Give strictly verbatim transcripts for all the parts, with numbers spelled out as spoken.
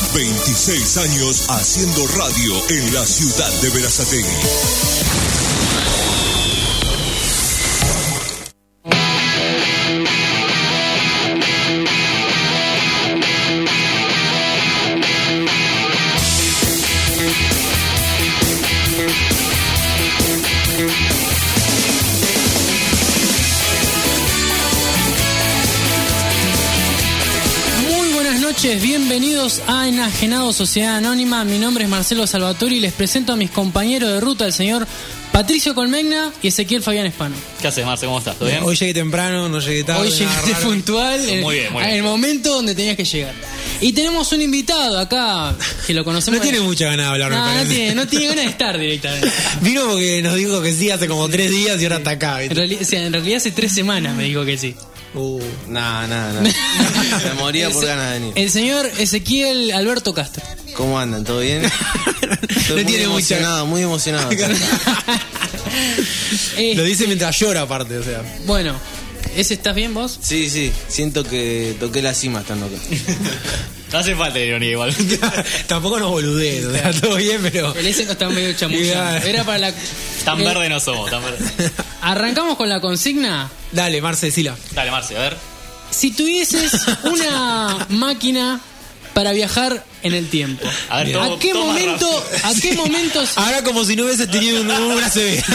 veintiséis años haciendo radio en la ciudad de Berazategui. Bienvenidos a Enajenados Sociedad Anónima. Mi nombre es Marcelo Salvatori y les presento a mis compañeros de ruta, el señor Patricio Colmegna y Ezequiel Fabián Espano. ¿Qué haces, Marce? ¿Cómo estás? ¿Todo bien? Hoy llegué temprano, no llegué tarde. Hoy llegaste puntual en, muy bien, muy bien. en el momento donde tenías que llegar. Y tenemos un invitado acá que lo conocemos. No tiene mucha ganas de hablar. No, no tiene, no tiene ganas de estar directamente. Vino porque nos dijo que sí hace como tres días y ahora está acá. En realidad, o sea, en realidad hace tres semanas me dijo que sí. Uh, No, no, no. Me moría por ganas de venir. El señor Ezequiel Alberto Castro. ¿Cómo andan? ¿Todo bien? Estoy No muy tiene mucha- emocionado, muy emocionado. Eh, Lo dice mientras llora aparte, o sea. Bueno, ¿ese estás bien vos? Sí, sí, siento que toqué la cima estando acá. No hace falta ironía igual. Tampoco nos boludeen, o sea, todo bien, pero. El ese está medio chamullado. Era para la... Tan eh, verde no somos, tan verde. Arrancamos con la consigna. Dale, Marce, decila. Dale, Marce, a ver. Si tuvieses una máquina para viajar en el tiempo, A ver, todo- ¿a qué todo más momento, rápido. a qué momentos, Ahora como si no hubiese tenido un, una C B.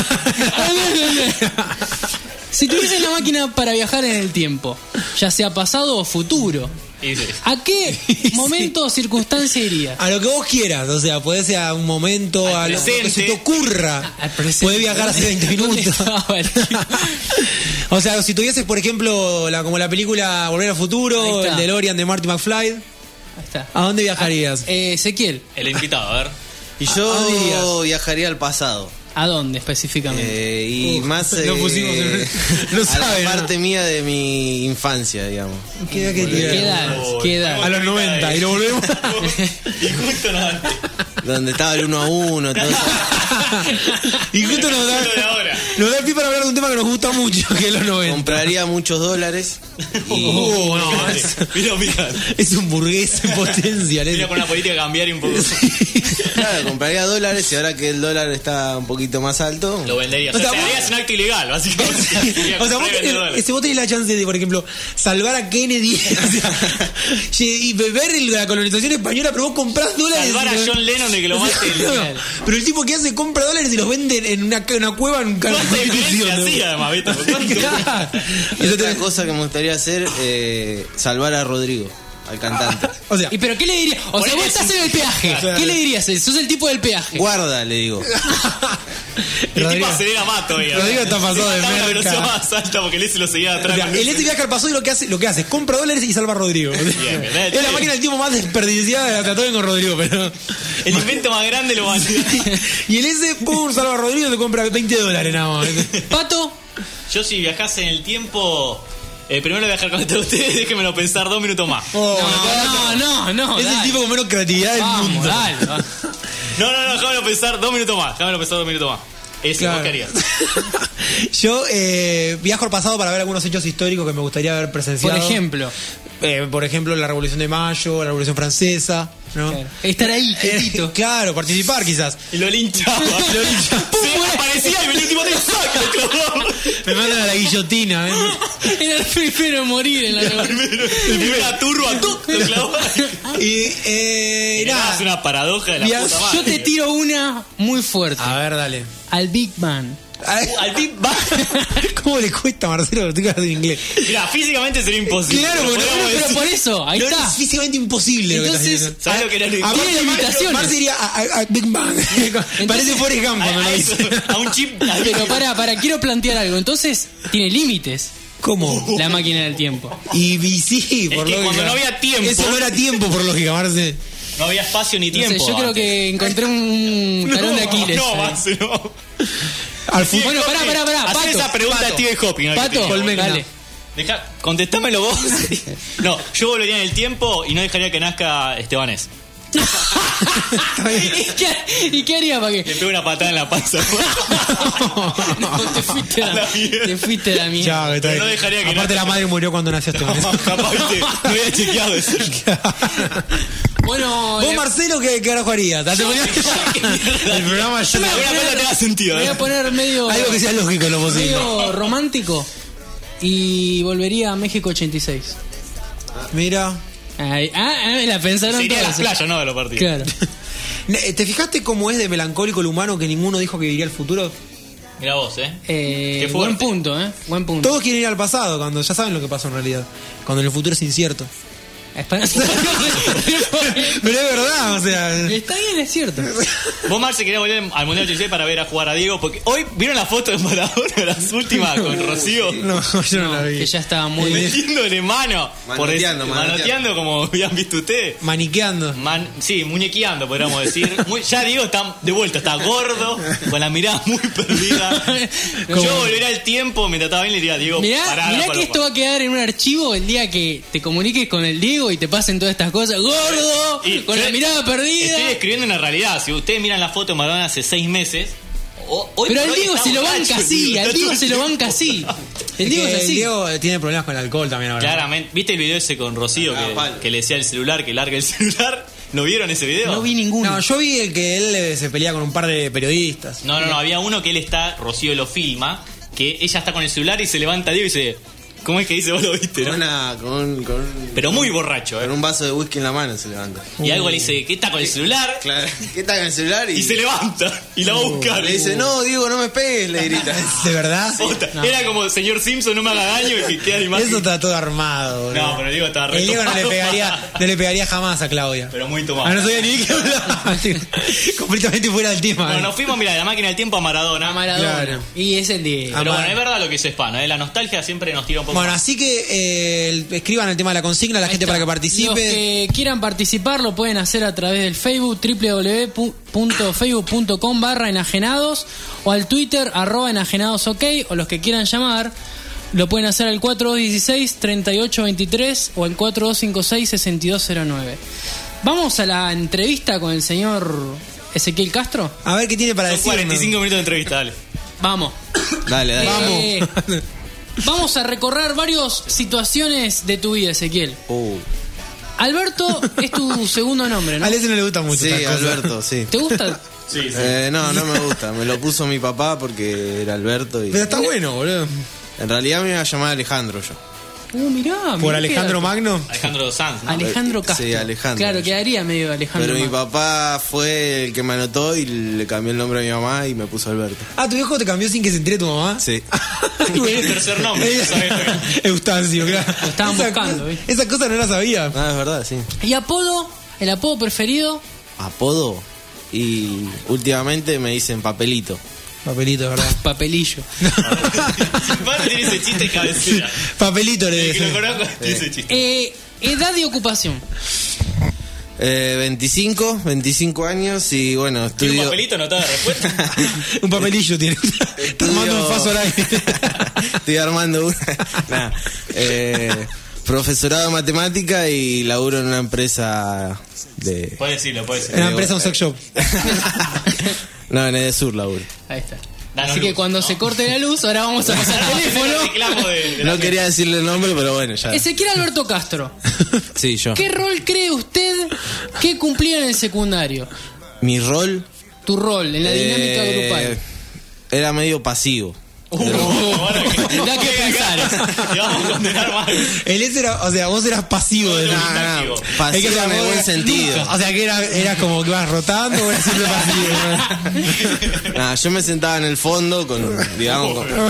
si tuvieses una máquina para viajar en el tiempo, ya sea pasado o futuro, Y sí. ¿a qué momento o circunstancia irías? A lo que vos quieras, o sea, puede ser a un momento, Al a lo que presente. se te ocurra. Al presente. Puedes viajar hace veinte ¿Dónde minutos. estaba el tipo? O sea, si tuvieses, por ejemplo, la, como la película Volver al Ahí Futuro, está. el DeLorean de Marty McFly, Ahí está. ¿a dónde viajarías? Eh, Ezequiel, El invitado, a ver. Y ¿A dónde yo irías? viajaría al pasado. ¿a dónde específicamente? Eh, y Uf, más lo eh, pusimos en- no a sabe, la ¿no? parte mía de mi infancia, digamos. ¿Qué edad que ¿Qué tiene? edad? ¿Qué edad? A los noventa, y lo volvemos. Y justo nada. Donde estaba el uno a uno, todo eso. Y justo nos da, Lo de ahora. nos da el pie para hablar de un tema que nos gusta mucho, que es los noventa. Compraría muchos dólares. Y Uh, no, es, Mira, mira. es un burgués en potencia. Mira con una política cambiar y un poco. claro, compraría dólares y ahora que el dólar está un poquito más alto. Lo vendería. O O sea, sea, te vos- harías un acto ilegal, básicamente. O sea, vos tenés, si vos tenés la chance de, por ejemplo, salvar a Kennedy, o sea, y ver el- la colonización española, pero vos comprás dólares. Salvar a y- John Lennon de que lo o sea, mate. no, pero el tipo que hace compra dólares y los vende en una, en una cueva en un ¿Cuánta carro. diferencia hacía, además, viste? ¿Cuánto? Claro. Y otra cosa que me gustaría hacer, eh, salvar a Rodrigo, al cantante. O sea, ¿Y pero qué le dirías? O sea, Ponele vos estás su- en el peaje. Claro. ¿Qué le dirías? Sos el tipo del peaje. Guarda, le digo. El tipo Rodrigo- acelera más todavía. Rodrigo está pasado de Mataba a una merca. velocidad más alta porque el ese lo seguía o atrás. sea, el este viaja al pasado y lo que hace, lo que hace es compra dólares y salva a Rodrigo. bien, es la máquina del tipo más desperdiciada de la trató con Rodrigo, pero. El invento más grande de la humanidad. Y el ese, pum, salva a Rodrigo y te compra veinte dólares nada más. Pato, Yo si viajase en el tiempo, eh, primero viajar con ustedes, déjenmelo pensar dos minutos más. Oh, no, no, no. es dale. el tipo con menos creatividad del Vamos, mundo. dale, va. No, no, no, déjamelo pensar dos minutos más. Déjamelo pensar dos minutos más. Eso, Claro. ¿vos qué harías? Yo eh, viajo al pasado para ver algunos hechos históricos que me gustaría haber presenciado. Por ejemplo, Eh, por ejemplo, la Revolución de Mayo, la Revolución Francesa, ¿no? claro, estar ahí, Eh, quietito. claro, participar quizás. Y lo linchaba. Lo linchaba. Se aparecía y venía el tipo de saco, lo clavaba. Me mandan a la guillotina, ¿eh? Era el primero en morir en la revolución. El primer turbo a tú, lo clavaba. Y eh, Y nada, nada. es una paradoja de la Mira, puta madre. Yo te tiro una muy fuerte. A ver, dale. Al Big Bang. Ay, Al Big Bang. ¿Cómo le cuesta a Marcelo que en inglés? Mira, físicamente sería imposible. Claro, pero porque no, podríamos Pero decir- por eso, ahí No, está. es físicamente imposible. lo que Entonces, estás diciendo. ¿sabes lo que era lo- A- a Tiene Marce- limitaciones. Marce iría a, a- a Big Bang. Parece Forrest Gump a, cuando lo a dice. eso, a un chip. Pero para, para, quiero plantear algo. Entonces, tiene límites ¿Cómo? la máquina del tiempo. Y, y sí, por que lógica. cuando no había tiempo- Eso no era tiempo, por lógica, Marce. No había espacio ni No sé, tiempo. yo creo antes. que encontré un talón de Aquiles. No, ahí. Marce, no. Al fu- Bueno, pará, pará, pará. Hacé Pato, esa pregunta Pato. a Steve Hopkins. ¿no? Pato, Que te digo. Colmegna. Dale. Deja, contestámelo vos. No, yo volvería en el tiempo y no dejaría que nazca Estebanés. ¿Y qué, ¿Y qué haría para Le que? pego una patada en la panza. No, te fuiste a A la, la mierda. te fuiste a la mierda. Chao, está Pero bien. no dejaría que Aparte nazca- la madre murió cuando nació este No, capaz, viste, no había chequeado eso. Bueno, no. Vos, le- Marcelo, ¿qué, qué carajo harías? ¿Te ponías- El programa Yo me ya- voy a Alguna cosa te da sentido, Me voy ¿eh? a poner medio. Algo que sea lógico en lo posible. medio romántico. Y volvería a México ochenta y seis. Mira. Ay, ah, ah, la pensaron Se iría a todas. las playas, no de los partidos. Claro. ¿Te fijaste cómo es de melancólico el humano que ninguno dijo que viviría el futuro? Mira vos, ¿eh? Eh, Qué fuerte. buen punto, ¿eh? Buen punto. Todos quieren ir al pasado, cuando ya saben lo que pasó en realidad. Cuando el futuro es incierto. Esperanza. Pero es verdad, o sea. Está bien, es cierto. Vos, Marce, querías volver al Mundial ochenta y seis para ver a jugar a Diego, porque hoy vieron la foto de Maradona, las últimas con Rocío. No, yo no, la vi. Que ya estaba muy. Metiéndole mano. por Manoteando, es- manoteando. manoteando, como habían visto ustedes. Maniqueando. Man, sí, muñequeando, podríamos decir. Muy- ya Diego está de vuelta, está gordo, con la mirada muy perdida. Yo volvería al tiempo, mientras estaba bien, le diría a Diego, Mirá, pará, mirá palo, que esto palo. va a quedar en un archivo el día que te comuniques con el Diego y te pasen todas estas cosas. ¡Gordo! Y con yo la mirada perdida. Estoy describiendo una realidad. Si ustedes miran la foto de Maradona hace seis meses. o- hoy Pero por al hoy Diego está se lo borracho, banca así, Diego, al está Diego todo se lo el banca tiempo. así. El Es Diego que es el así. Diego tiene problemas con el alcohol también ahora. Claramente. ¿Viste el video ese con Rocío Ah, que, palo. que le decía el celular, que larga el celular? ¿No vieron ese video? No vi ninguno. No, yo vi el que él eh, se pelea con un par de periodistas. No, no, no, había uno que él está, Rocío lo filma, que ella está con el celular y se levanta Diego y dice, ¿cómo es que dice? Vos lo viste, Con, ¿no? una, con, con, Pero muy borracho, con ¿eh? un vaso de whisky en la mano se levanta. Y algo le dice, ¿qué está con el celular? Claro. ¿Qué está con el celular? Y, Y se levanta y la va a buscar. le dice, no, Diego, no me pegues, le grita. ¿De verdad? Posta, era como, señor Simpson, no me haga daño y que queda la imagen. Eso está todo armado, boludo. No, pero Diego estaba re El Diego no le tomado. pegaría, no le pegaría jamás a Claudia. Pero muy tomado. Ah, no sabía ni de qué hablaba. Completamente fuera del tema. Bueno, eh. nos fuimos, mira, de la máquina del tiempo a Maradona. A Maradona. Claro. Y es el Diego. Pero Amar- bueno, es verdad lo que dice Spano, ¿eh? La nostalgia siempre nos tira un poco Bueno, más. así que eh, el- escriban el tema de la consigna a la Ahí gente está. para que Los participe. que quieran participar lo pueden hacer a través del Facebook, doble u doble u doble u punto facebook punto com barra enajenados, o al Twitter, arroba enajenados ok, o los que quieran llamar lo pueden hacer al cuatro dos uno seis, tres ocho dos tres o al cuatro dos cinco seis, seis dos cero nueve. Vamos a la entrevista con el señor Ezequiel Castro. A ver qué tiene para Son decir. cuarenta y cinco minutos de entrevista, dale. Vamos. Dale, dale. Eh, Vamos a recorrer varias situaciones de tu vida, Ezequiel. Uh, Alberto es tu segundo nombre, ¿no? A ese no le gusta mucho. sí, estas cosas. Alberto, sí. ¿Te gusta? Sí, sí. Eh, no, no me gusta. Me lo puso mi papá porque era Alberto y Pero está bueno, boludo. en realidad me iba a llamar Alejandro yo. Uh, mirá. Por mirá Alejandro qué dato. Magno. Alejandro Sanz, ¿no? Alejandro Sí, Castro. Alejandro. Claro, quedaría medio Alejandro. Pero mi Magno. papá fue el que me anotó y le cambió el nombre a mi mamá y me puso Alberto. Ah, ¿tu viejo te cambió sin que se entere tu mamá? Sí. El tercer nombre, ¿sabes? Eustacio, claro. Lo estaban Esa buscando, cosa- ¿viste? Esa cosa no la sabía. Ah, es verdad, sí. ¿Y apodo? ¿El apodo preferido? Apodo. Y últimamente me dicen Papelito. Papelito, ¿verdad? Papelillo. Padre tiene ese chiste de cabecera. Papelito le El que lo decía. conozco tiene ese chiste. Eh, edad y ocupación. Eh, veinticinco, veinticinco años y bueno, ¿Tiene un estudio... papelito anotado de respuesta? Un papelillo tiene. Está armando un faso al aire. Estoy armando una. Nah, eh, profesorado de matemática y laburo en una empresa de... Puedes decirlo, puedes En la decirlo. empresa un sex shop. No, en Edesur laburo. Ahí está. Danos Así que luz, cuando ¿no? se corte la luz, ahora vamos a pasar el teléfono. Reclamo de, de la No quería decirle el nombre, pero bueno, ya. Ezequiel Alberto Castro. Sí, yo. ¿Qué rol cree usted que cumplía en el secundario? Mi rol... Tu rol en la dinámica eh, grupal. Era medio pasivo. Ahora que- Da que pensar. Te vamos a condenar mal. Él ese era, o sea, vos eras pasivo de No, nada. no, Nah, pasivo. pasivo en el buen sentido. O sea, que era, era como que ibas rotando o era siempre pasivo. Nah, yo me sentaba en el fondo con, digamos, con-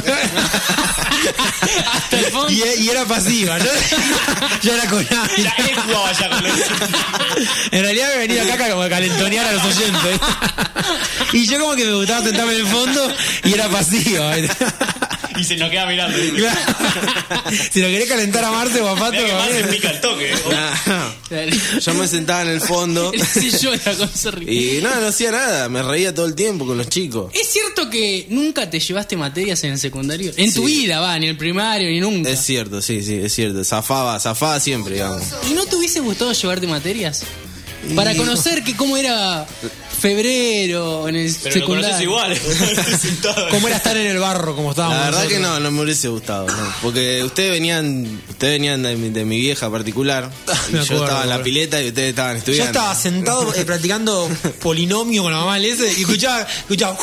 Hasta el fondo. Y, y era pasiva, ¿no? Ya era con Ya aire. él jugaba ya con los... En realidad me venía acá como a calentonear a los oyentes. Y yo como que me gustaba sentarme en el fondo y era pasiva. Y se nos queda mirando. Claro. Si lo querés calentar a Marce o a Pato, Mirá que más se ¿vale? pica el toque. ¿eh? Nah, yo me sentaba en el fondo Él se llora con ese río. y no, no hacía nada, me reía todo el tiempo con los chicos. ¿Es cierto que nunca te llevaste materias en el secundario? En tu Sí. vida, va, ni el primario, ni nunca. Es cierto, sí, sí, es cierto. Zafaba, zafaba siempre, digamos. ¿Y no te hubiese gustado llevarte materias? Para conocer que cómo era febrero en el Pero lo conoces secundario. igual. ¿Cómo era estar en el barro como estábamos La verdad nosotros? que no, no me hubiese gustado, ¿no? Porque ustedes venían, ustedes venían de, mi- de mi vieja particular, y Me yo acuerdo, estaba en la boludo. pileta y ustedes estaban Yo estudiando. estaba sentado eh, practicando polinomio con la mamá del ese y escuchaba, escuchaba.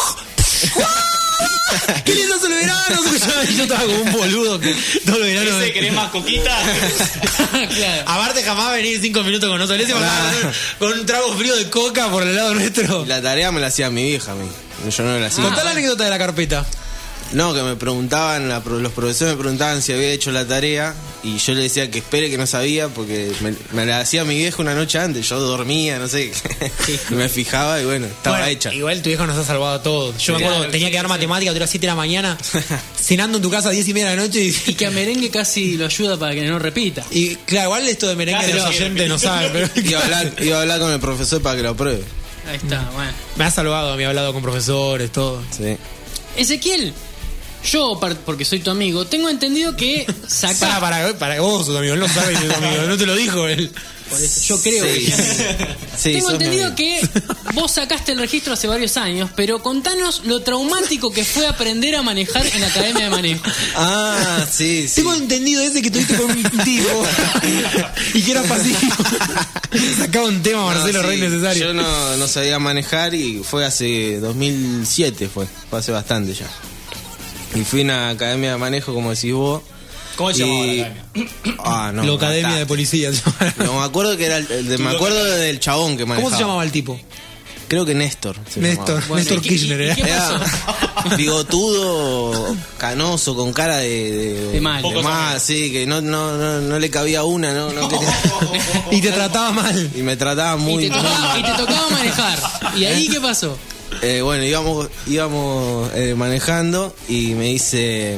¡Qué lindo es el verano! Escuchaba, y yo estaba como un boludo que todo el verano. ¿Ese querés más coquita? Claro. Aparte jamás venir cinco minutos con nosotros. Ese pasaba con, con un trago frío de coca por el lado nuestro. Y la tarea me la hacía mi vieja a mí. Yo no la hacía. Contá la anécdota de la carpeta. No, que me preguntaban, la pro- los profesores me preguntaban si había hecho la tarea y yo le decía que espere que no sabía porque me, me la hacía mi vieja una noche antes, yo dormía, no sé, y me fijaba y bueno, estaba Bueno, hecha. Igual tu viejo nos ha salvado a todos. Yo me Claro, acuerdo, tenía sí, que dar sí. matemática, duró siete de la mañana, cenando en tu casa a diez y media de la noche. Y Y, que a merengue casi lo ayuda para que no repita. y claro, igual esto de merengue Casi los lo oyentes quiere. no saben, pero Iba a, hablar, iba a hablar con el profesor para que lo apruebe. Ahí está, bueno. me ha salvado, me ha hablado con profesores, todo. Sí. Ezequiel, yo, par- porque soy tu amigo, tengo entendido que Para, sacás. para, para vos, tu amigo, él no sabe que es tu amigo, no te lo dijo él. Por eso, yo creo Sí. que. Sí, Tengo sos mi entendido amigo. que vos sacaste el registro hace varios años, pero contanos lo traumático que fue aprender a manejar en la academia de manejo. Ah, sí, sí. Tengo entendido ese que tuviste con un tipo y que era pasivo. Sacaba un tema, Marcelo, No, re sí, necesario. Yo no, no sabía manejar y fue hace dos mil siete, fue, fue hace bastante ya. Y fui a una academia de manejo, como decís vos. ¿Cómo se llamaba y- la academia? Ah, no. la academia matá. de policía. No, me acuerdo que era el, el de- me acuerdo del chabón que manejaba. ¿Cómo se llamaba el tipo? Creo que Néstor. se Néstor, llamaba. Bueno, Néstor ¿y qué- Kirchner. y- y ¿eh? qué pasó? Era bigotudo, canoso, con cara de... De, De mal. Pocos amigos. sí, que no, no, no, no le cabía una, no, no quería- Y te trataba mal. Y me trataba Y muy te, tocaba, mal. y te tocaba manejar. ¿Y ahí qué pasó? Eh, bueno, íbamos, íbamos eh, manejando y me dice...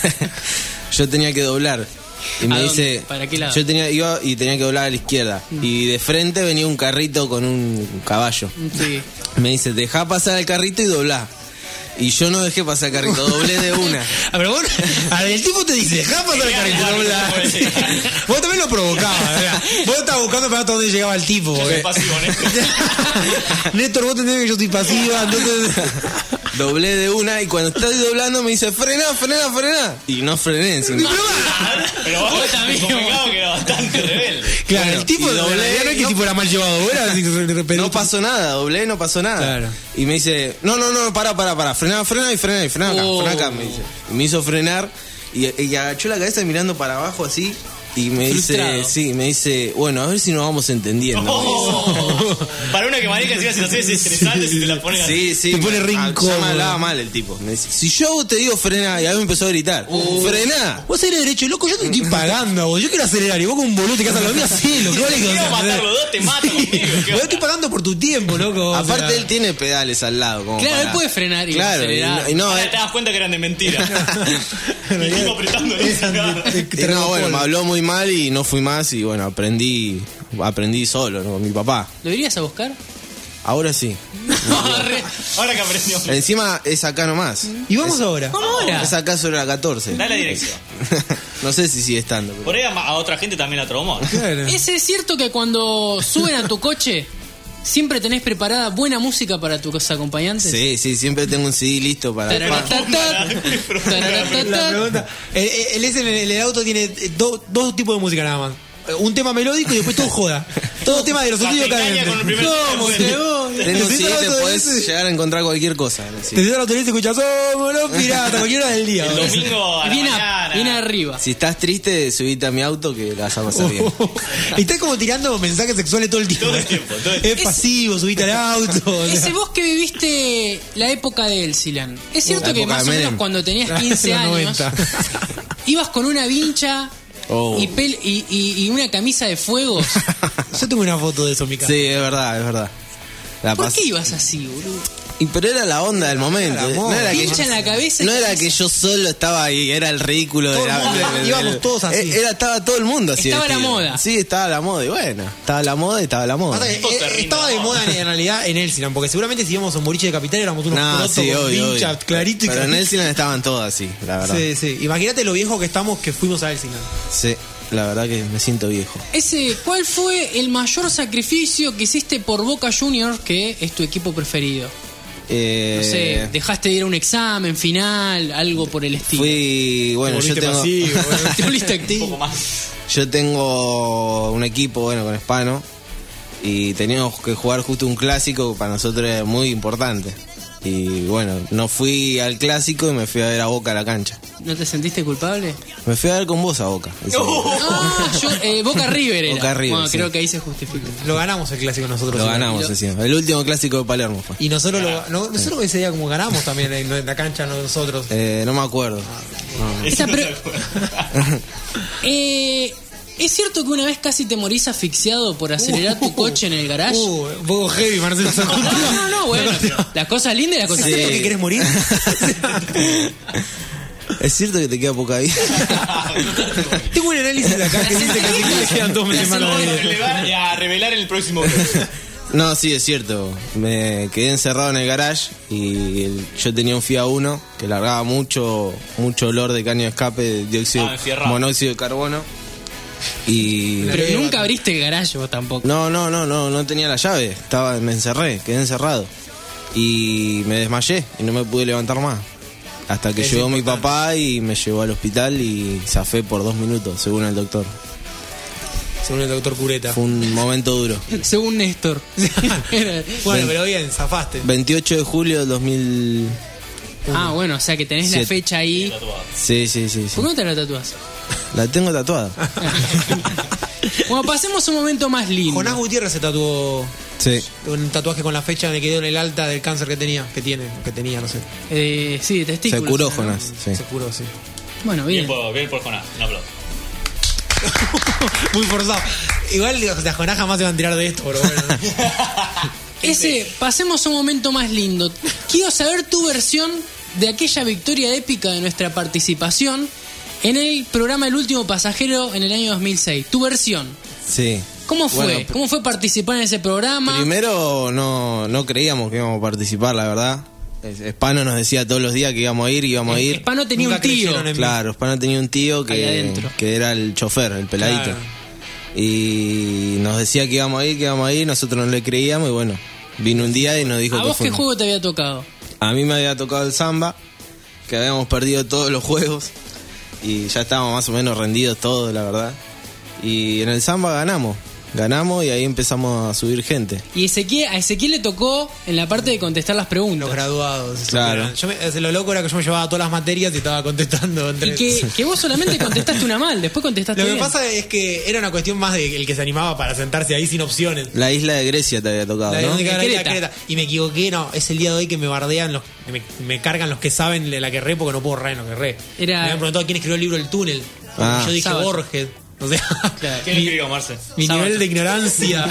yo tenía que doblar. Y me ¿A dónde? dice... ¿Para qué lado? Yo tenía, iba y tenía que doblar a la izquierda. Y de frente venía un carrito con un caballo. Sí. Me dice, dejá pasar el carrito y doblá. Y yo no dejé pasar el carrito, doblé de una. A ver, vos, a ver, el tipo te dice, dejá pasar el carrito, Claro, dobla. no puede ser. Vos también lo provocabas, ¿verdad? Vos estabas buscando para hasta dónde llegaba el tipo. Yo soy porque- pasivo, Néstor. Néstor, vos entendés que yo soy pasiva, entonces... Doblé de una y cuando estoy doblando me dice, frena, frena, frena. Y no frené encima. Pero vos Vos también, convengamos que era bastante rebelde. Claro, Bueno, el tipo y de doblé, doblé, no es que no- tipo era mal llevado, vos eras así, de repente. No pasó nada, doblé, no pasó nada. Claro. Y me dice, no, no, no, para, para, para, frena, frena y frena y frena acá, Oh. frena acá, me dice. Y me hizo frenar y, y agachó la cabeza mirando para abajo así. Y me Frustrado. dice, sí, me dice, bueno, a ver si nos vamos entendiendo. Oh. Para una que maneja encima situaciones estresantes y te la ponen así. Sí, sí. Te pone me- re ah, incómodo. ya me hablaba mal el tipo. Me dice, si yo te digo frena, y a mí me empezó a gritar, frená. Vos eres derecho, loco, yo te estoy pagando a vos. Yo quiero acelerar y vos con un boludo te quedas a lo mío, hacelo. ¿Qué vale que Quiero vas a matar hacer? los dos, te mato conmigo. ¿Qué Vos onda? estoy pagando por tu tiempo, loco. o Aparte sea. él tiene pedales al lado. Como Claro, para- él puede frenar y claro, acelerar. Y no, y no, Ahora él- te das cuenta que eran de mentira. Y tipo apretando Eran de- de- y de- no, bueno, de- me habló muy mal y no fui más y bueno, aprendí aprendí solo, ¿no? Con mi papá. ¿Lo irías a buscar? Ahora sí. Re- Ahora que aprendió. Encima es acá nomás. Y vamos ahora. ¿Cómo ahora? Es acá sobre la catorce. Dale la dirección. No sé si sigue estando. pero- Por ahí a, a otra gente también la traumó. Claro. ¿Es es cierto que cuando suben a tu coche siempre tenés preparada buena música para tus acompañantes? Sí, sí, siempre tengo un C D listo para... Tararatatá, La tararatatá. pregunta. Él, él es en el, el auto tiene eh, do- dos tipos de música nada más. Un tema melódico y después todo joda. Todo tema de los Ah, estudios te engaña cadentes. con el primer ¿Cómo tema. te voy? Tengo un Te C sientas D, al te auto podés ese, llegar a encontrar cualquier cosa. en el C Te D. sientas al auto y escuchás, somos los piratas, a cualquier hora del día. El domingo a la Viene, a- mañana. viene arriba. Si estás triste, subite a mi auto que la vas a pasar bien. Y estás como tirando mensajes sexuales todo el tiempo. Todo el tiempo, todo el Es tiempo. pasivo, subite al auto. o sea. Ese vos que viviste la época de Elsilan, ¿es cierto La que época más de o menos Menem. cuando tenías quince Los años noventa. ibas con una vincha Oh. y, pel- y, y- y una camisa de fuegos? Yo tengo una foto de eso en mi casa. Sí, es verdad, es verdad. La ¿Por pas- qué ibas así, boludo? Y pero era la onda del momento. Era la No moda. era que, Pincha en la cabeza. no y- era que yo solo estaba ahí, era el ridículo Todo de la, el mundo, de- de- íbamos de- todos así. Era, estaba todo el mundo así. Estaba la vestido. moda. Sí, estaba la moda. Y bueno, estaba la moda y estaba la moda. Pasa que, Todo eh, se rinde, estaba de ¿no? moda en, en realidad en Elsilan, porque seguramente si íbamos a un boliche de capital éramos unos No, crotos sí, con obvio, vincha, obvio. clarito y Pero en clarito. Elsilan estaban todos así, la verdad. Sí, sí. Imagínate lo viejo que estamos que fuimos a Elsilan. Sí. la verdad que me siento viejo. Ese, ¿cuál fue el mayor sacrificio que hiciste por Boca Juniors, que es tu equipo preferido? Eh, No sé, dejaste de ir a un examen final, algo por el estilo. Fui, bueno, yo tengo, pasivo, bueno. Te volviste Un activo. poco más. yo tengo un equipo, bueno, con Hispano, y teníamos que jugar justo un clásico que para nosotros era muy importante. Y bueno, no fui al clásico y me fui a ver a Boca a la cancha. ¿No te sentiste culpable? Me fui a ver con vos a Boca. ese día. Ah, yo, eh, Boca River era. Boca River, Bueno, sí. creo que ahí se justifica. Lo ganamos el clásico nosotros. Lo sí. ganamos Lo- ese día. El último clásico de Palermo fue. Y nosotros lo, no, nosotros ese día como ganamos también en, en la cancha nosotros. Eh, no me acuerdo. Esa Eso no pre- se acuerda. Eh, ¿Es cierto que una vez casi te morís asfixiado por acelerar tu coche en el garage? Uh, un poco heavy, Marcelo. No, no, no, no, bueno. Las cosas lindas y las cosas Sí. feas. ¿Que querés morir? ¿Es cierto que te queda poca vida? Tengo un análisis de acá que dice que así que le quedan dos meses más de Vamos a vida. relevar y a revelar en el próximo video. No, sí, es cierto. Me quedé encerrado en el garage y el- yo tenía un Fiat Uno que largaba mucho mucho olor de caño de escape, de dióxido, Ah, enfierrado. monóxido de carbono. Y Pero nunca abriste el garage vos tampoco. no, no, no, no, no tenía la llave. Estaba, me encerré, quedé encerrado y me desmayé y no me pude levantar más. Hasta que Es llegó mi importante. papá y me llevó al hospital y zafé por dos minutos, según el doctor. Según el doctor Cureta. Fue un momento duro. Según Néstor. Era- Bueno, Ven- pero bien, zafaste. veintiocho de julio del dos mil. Ah, bueno, o sea que tenés la Siete. fecha ahí. Sí, sí, sí, sí. ¿Por qué no te la tatuás? La tengo tatuada. Bueno, pasemos a un momento más lindo. Jonás Gutiérrez se tatuó Sí. un tatuaje con la fecha donde quedó en el alta del cáncer que tenía, que tiene, que tenía, no sé. Eh, sí, testículos. Se curó, ¿no? Jonás. Sí. Se curó, sí. Bueno, Bien bien. por, bien por Jonás, un aplauso. Muy forzado. Igual, o sea, Jonás jamás se va a tirar de esto, pero bueno. Ese, pasemos a un momento más lindo. Quiero saber tu versión de aquella victoria épica de nuestra participación en el programa El Último Pasajero en el año dos mil seis. Tu versión. Sí. ¿Cómo fue? Bueno, ¿Cómo fue participar en ese programa? Primero no, no creíamos que íbamos a participar, la verdad. Es- Spano nos decía todos los días que íbamos a ir, íbamos a ir. Spano tenía Nunca un tío. creyeron en mí. Claro, Spano tenía un tío Ahí que, adentro. que era el chofer, el peladito. Claro. Y nos decía que íbamos a ir, que íbamos a ir, nosotros no le creíamos y bueno, vino un día y nos dijo ¿A que vos qué fuimos. juego te había tocado? A mí me había tocado el samba, que habíamos perdido todos los juegos y ya estábamos más o menos rendidos todos, la verdad. Y en el samba ganamos, ganamos y ahí empezamos a subir gente. Y Ezequiel, a Ezequiel le tocó en la parte de contestar las preguntas. Los graduados. eso Claro. era. Yo me- es- lo loco era que yo me llevaba todas las materias y estaba contestando. Entre... Y que, que vos solamente contestaste una mal, después contestaste Lo que bien. pasa es que era una cuestión más de el que se animaba para sentarse ahí sin opciones. La isla de Grecia te había tocado, La de ¿no? dónde queda la isla de Creta. Creta. Y me equivoqué, no, es el día de hoy que me bardean los, me, me cargan los que saben de la que re porque no puedo re en lo que re. Era- Me habían preguntado quién escribió el libro El túnel. Ah. Yo dije Sábado. Borges. O sea, Claro. ¿Quién mi, escribió, Marce? mi Sábado. nivel de ignorancia.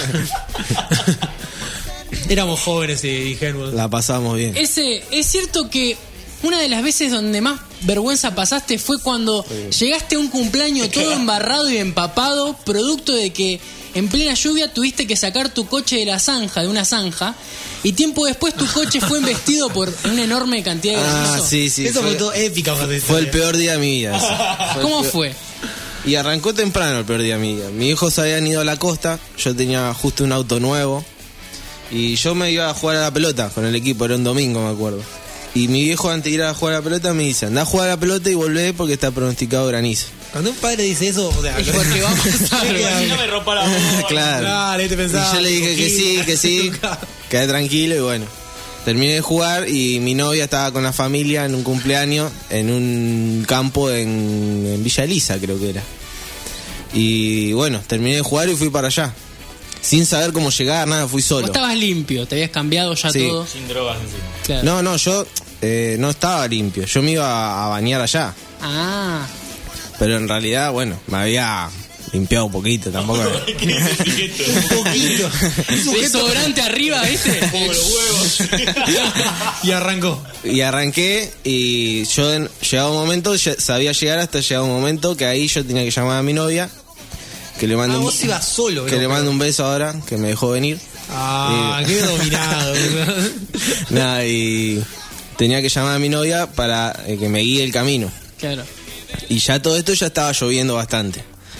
Éramos jóvenes y ingenuos. La pasamos bien. Ese, es cierto que una de las veces donde más vergüenza pasaste fue cuando llegaste a un cumpleaños todo embarrado y empapado, producto de que en plena lluvia tuviste que sacar tu coche de la zanja, de una zanja, y tiempo después tu coche fue embestido por una enorme cantidad de Ah, granizo. sí, sí. Eso fue, fue, todo épica. José. fue el peor día de mi vida. ese. ¿Cómo el peor- fue? Y arrancó temprano el peor día de mi vida. Mis hijos habían ido a la costa, yo tenía justo un auto nuevo y yo me iba a jugar a la pelota con el equipo, era un domingo me acuerdo. Y mi viejo antes de ir a jugar a la pelota me dice, anda a jugar a la pelota y volvé porque está pronosticado granizo. Cuando un padre dice eso, o sea, Es porque va a pasar. Si no me rompa la bola. Claro. Dale, te pensaba, y yo le dije que sí, que sí, quedé tranquilo y bueno. Terminé de jugar y mi novia estaba con la familia en un cumpleaños en un campo en, en Villa Elisa, creo que era. Y bueno, terminé de jugar y fui para allá. Sin saber cómo llegar, nada, fui Vos solo. estabas limpio, te habías cambiado ya Sí. todo. Sin drogas encima. Claro. No, no, yo eh, no estaba limpio. Yo me iba a bañar allá. Ah, Pero en realidad, bueno, me había limpiado un poquito, tampoco. ¿Qué es ese gesto? un poquito. desodorante arriba, ¿viste? Como los huevos. Y arrancó. Y arranqué y yo en, llegaba un momento, ya- sabía llegar hasta llegaba un momento que ahí yo tenía que llamar a mi novia, que le Ah, mando un, vos ibas solo, que bro. le mando un beso ahora, que me dejó venir. Ah, Y- qué dominado. Nada, y tenía que llamar a mi novia para eh, que me guíe el camino. Claro. Y ya todo esto ya estaba lloviendo bastante.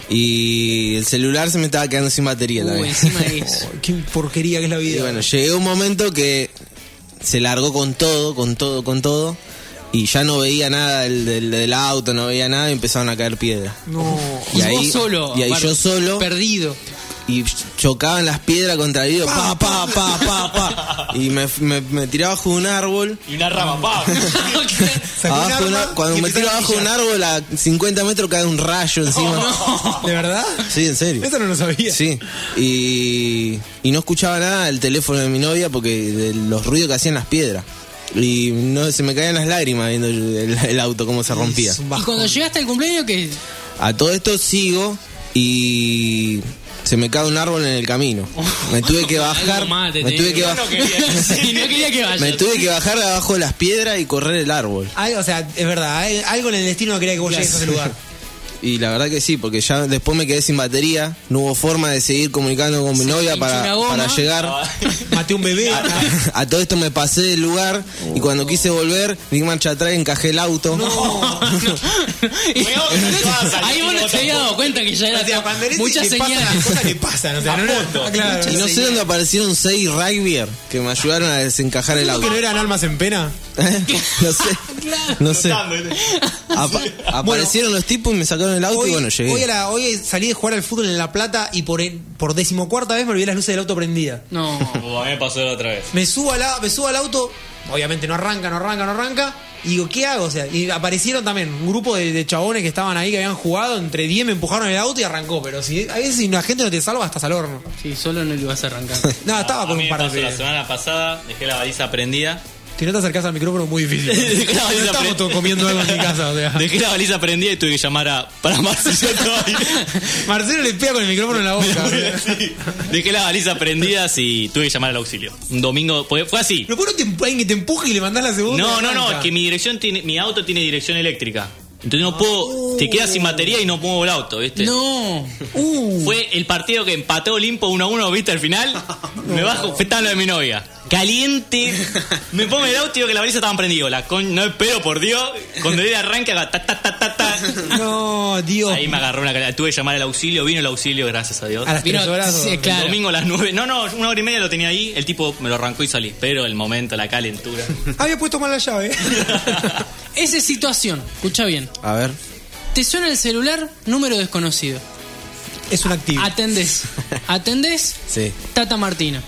Y el celular se me estaba quedando sin batería Uy, también. encima de eso. Oh, qué porquería que es la vida. Y bueno, llegué a un momento que se largó con todo, con todo, con todo. Y ya no veía nada del, del, del auto, no veía nada y empezaron a caer piedras. No. Y, vos solo. Y ahí aparte, yo solo. Perdido. Y chocaban las piedras contra el vidrio, pa, pa, pa, pa, pa. Y me, me, me tiraba abajo de un árbol. Y una rama, pa. Abajo de una- cuando me tiro abajo de un árbol a cincuenta metros cae un rayo encima. ¿De verdad? Sí, en serio. Eso no lo sabía. Sí. Y, y no escuchaba nada el teléfono de mi novia porque de los ruidos que hacían las piedras. Y no se me caían las lágrimas viendo el, el auto cómo se rompía. Es un Y bajón. cuando llegaste al cumpleaños, que A todo esto sigo y se me cae un árbol en el camino. Me tuve que bajar. Algo más te Me tuve tenía que que- bajar. No quería. Sí, no quería que vayas. Me tuve que bajar de abajo de las piedras y correr el árbol. Ay, o sea, es verdad, hay- algo en el destino no quería que vos llegues a ese lugar. Y la verdad que sí, porque ya después me quedé sin batería. No hubo forma de seguir comunicando con mi Se novia hinchó para, una goma. para llegar. Maté un bebé. A todo esto me pasé del lugar y cuando quise volver, di marcha atrás y encajé el auto. Y- Bueno, no te vas a salir, ahí vos no no te habías dado cuenta que ya era O sea, cuando eres- muchas le pasan señales. las cosas que pasan, o sea, no, no, punto. claro. Y no sé dónde aparecieron seis rugbyer que me ayudaron a desencajar el ¿Que auto. no eran almas en pena? No sé. No sé. Apa- aparecieron los tipos y me sacaron el auto Hoy, y bueno, llegué. hoy, a la- hoy salí de jugar al fútbol en La Plata y por, por decimocuarta vez me olvidé las luces del auto prendidas. No. Uh, a mí me pasó la otra vez. Me subo, al, a- me subo al auto, obviamente no arranca, no arranca, no arranca. Y digo, ¿qué hago? O sea, y aparecieron también un grupo de, de chabones que estaban ahí, que habían jugado. Entre diez me empujaron el auto y arrancó. Pero si a veces si la gente no te salva, estás al horno. Sí, solo no lo vas a arrancar. No, estaba A con mí un me par de pasó la pibes. semana pasada, dejé la baliza prendida. Si no te acercás al micrófono es muy difícil. Dejé la No baliza estamos pre- todos comiendo algo en mi casa. O sea. Dejé la baliza prendida y tuve que llamar a para Marcelo todavía. Marcelo le pega con el micrófono en la boca. Sí. Dejé la baliza prendida y tuve que llamar al auxilio. Un domingo, porque fue así. ¿Pero por qué no te, alguien que te empuje y le mandás la segunda? No, y no, no, arranca? es que mi dirección tiene, mi auto tiene dirección eléctrica. Entonces no puedo, te quedas sin batería y no muevo el auto, ¿viste? No. Uh, Fue el partido que empató Olimpo uno a uno, ¿viste? Al final, me bajo, fue tan lo de mi novia. Caliente, me pongo el auto y digo que la baliza estaba prendida. La con... No espero, por Dios, cuando le arranque haga ta ta ta ta ta. no, Dios. Ahí me agarró una calidad. Tuve que llamar al auxilio, vino el auxilio, gracias a Dios. A las Vino- tres horas. sí, o- claro. El domingo a las nueve. No, no, una hora y media lo tenía ahí. El tipo me lo arrancó y salí. Pero el momento, la calentura. Había puesto mal la llave. Esa situación, escucha bien. A ver. Te suena el celular, número desconocido. Es un activo. Atendés. Atendés, Sí. Tata Martino.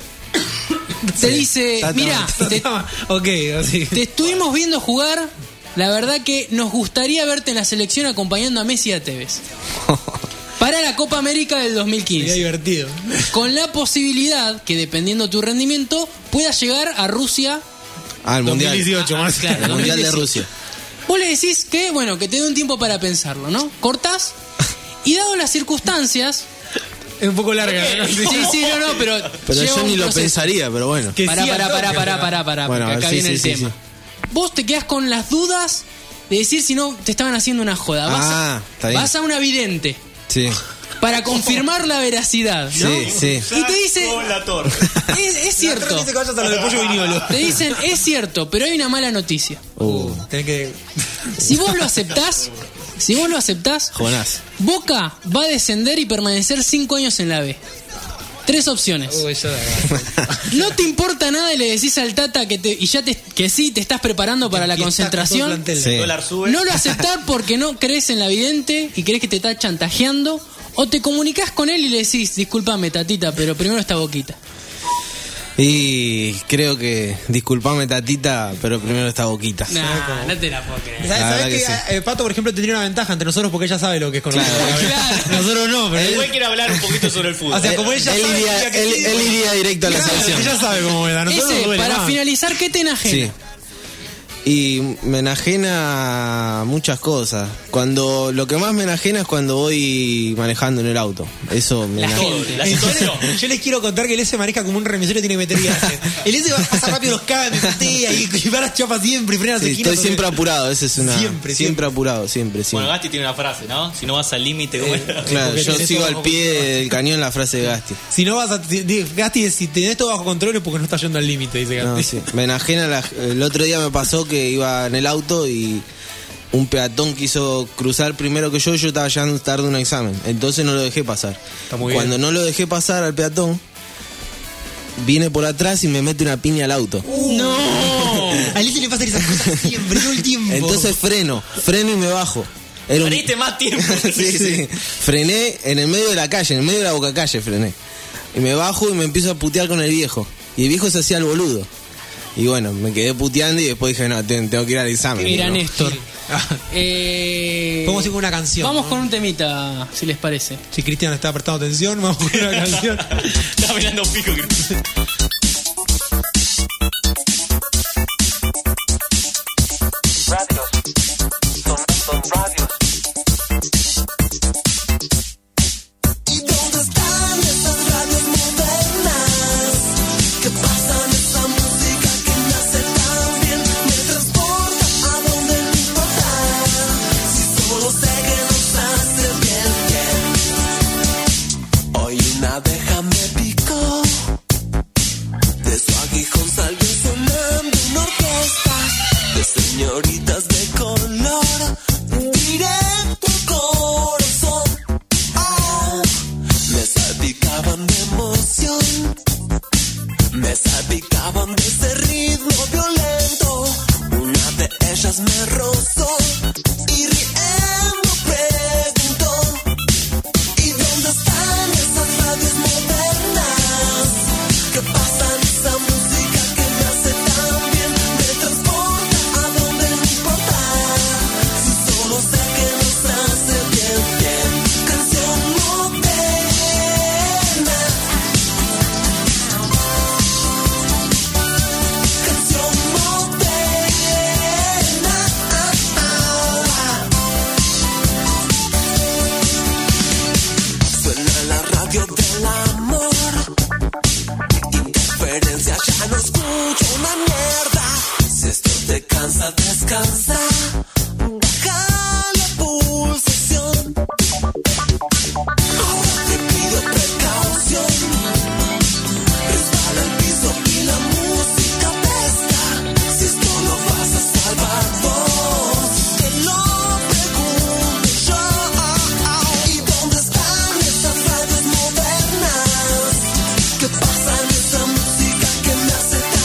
Te dice, Tata mira, Martino. te, ok, así. te estuvimos viendo jugar. La verdad que nos gustaría verte en la selección acompañando a Messi y a Tevez. Para la Copa América del dos mil Sería quince. divertido. Con la posibilidad que, dependiendo tu rendimiento, puedas llegar a Rusia. Ah, el mundial. dos mil dieciocho, Ah, más. claro. El mundial de dos mil Rusia. Vos le decís que, bueno, que te dé un tiempo para pensarlo, ¿no? Cortás y dado las circunstancias... Es un poco larga. ¿no? Sí, sí, no, no, pero... Pero lleva yo un ni lo proceso. pensaría, pero bueno. Que Pará, sí, pará, al pará, toque, pará, pero- pará, pará, Bueno, porque acá sí, viene sí, el sí, tema. sí. Vos te quedás con las dudas de decir si no te estaban haciendo una joda. Vas, Ah, a, está bien. vas a una vidente Sí. para confirmar la veracidad, ¿no? Sí, sí. Y te dice, Con la torre. es, es Dice cierto, que vayas a lo de pollo viñolo. te dicen, es cierto, pero hay una mala noticia. Uh, Tenés que. Si vos lo aceptás, si vos lo aceptás, Jonás. Boca va a descender y permanecer cinco años en la B. Tres opciones. Uy, yo- No te importa nada y le decís al Tata que, te, y ya te, que sí, te estás preparando para la Y está con todo el concentración. plantel. Sí. El dólar sube. No lo aceptás porque no crees en la vidente y crees que te está chantajeando. O te comunicás con él y le decís, discúlpame, Tatita, pero primero esta boquita. Y creo que, disculpame tatita, pero primero esta boquita. Nah, no te la puedo creer. ¿Sabes, La sabes verdad que, que sí. eh, Pato, por ejemplo, tendría una ventaja entre nosotros porque ella sabe lo que es conocer. Claro. Nosotros no, pero El él, güey quiere hablar un poquito sobre el fútbol. o sea, como ella él, sabe, iría, diría que él, sí, él bueno. iría directo a la Claro, selección. ella sabe cómo es. A nosotros nos Ese, duele para más. finalizar, ¿qué te enajena? Sí. Y me enajena muchas cosas. Cuando lo que más me enajena es cuando voy manejando en el auto. Eso me La enajena. gente. La Eh, situación. yo, les, yo les quiero contar que el S maneja como un remisero y tiene que meter viajes. El S va a pasar rápido los cambios, patea y, y va a las chapas siempre y frena las Sí, esquinas. estoy siempre apurado, esa es una. Siempre, Siempre, siempre. apurado, siempre, Bueno, siempre. Gasti tiene una frase, ¿no? Si no vas al límite, ¿cómo era? Claro, porque yo tenés sigo todo al bajo pie control. del cañón la frase de Gasti. Si no vas a. Si, di- Gasti, si tenés todo bajo control es porque no estás yendo al límite, dice Gasti. No, sí. Me enajena. La- el otro día me pasó que iba en el auto y un peatón quiso cruzar primero que yo, yo estaba llegando tarde a un examen, entonces no lo dejé pasar. Está muy Cuando bien. no lo dejé pasar al peatón, viene por atrás y me mete una piña al auto. ¡No! A Lito le pasan esas cosas siempre, todo el tiempo. Entonces freno, freno y me bajo. Era un- Perdiste más tiempo. sí, sí. Frené en el medio de la calle, en el medio de la boca calle frené. Y me bajo y me empiezo a putear con el viejo. Y el viejo se hacía el boludo. Y bueno, me quedé puteando y después dije, no, te- tengo que ir al examen. Era ¿no? Néstor. Eh, Podemos ir con una canción. Vamos ¿no? con un temita, si les parece. Si Cristian está prestando atención, vamos con una canción. Estaba mirando pico. Radios, sonando radios. ¿Y dónde están esas radios modernas que pasan esa música que me hace tan bien? Me transporta a donde no importa, si solo sé que nos hace bien, bien. Hoy una abeja me picó, de su aguijón salió sonando una orquesta de señoritas de color, directo al corazón. Oh, me salpicaban de emoción, me salpicaban de ese ritmo violento. Una de ellas me rozó y riendo preguntó: ¿y dónde están esas radios modernas que pasan esa música que me hace tan bien? Me transporta a donde no importa, si solo sé que nos hace bien, bien. Canción moderna, canción moderna. Suena la radio del amor, interferencia, ya no escucho una mierda. Si esto te cansa, descansa, baja la pulsación. Ahora te pido precaución, resbala el piso y la música pesta. Si esto lo vas a salvar vos, te lo pregunto yo. ¿Y dónde están esas radios modernas que pasan esa música que me hace tan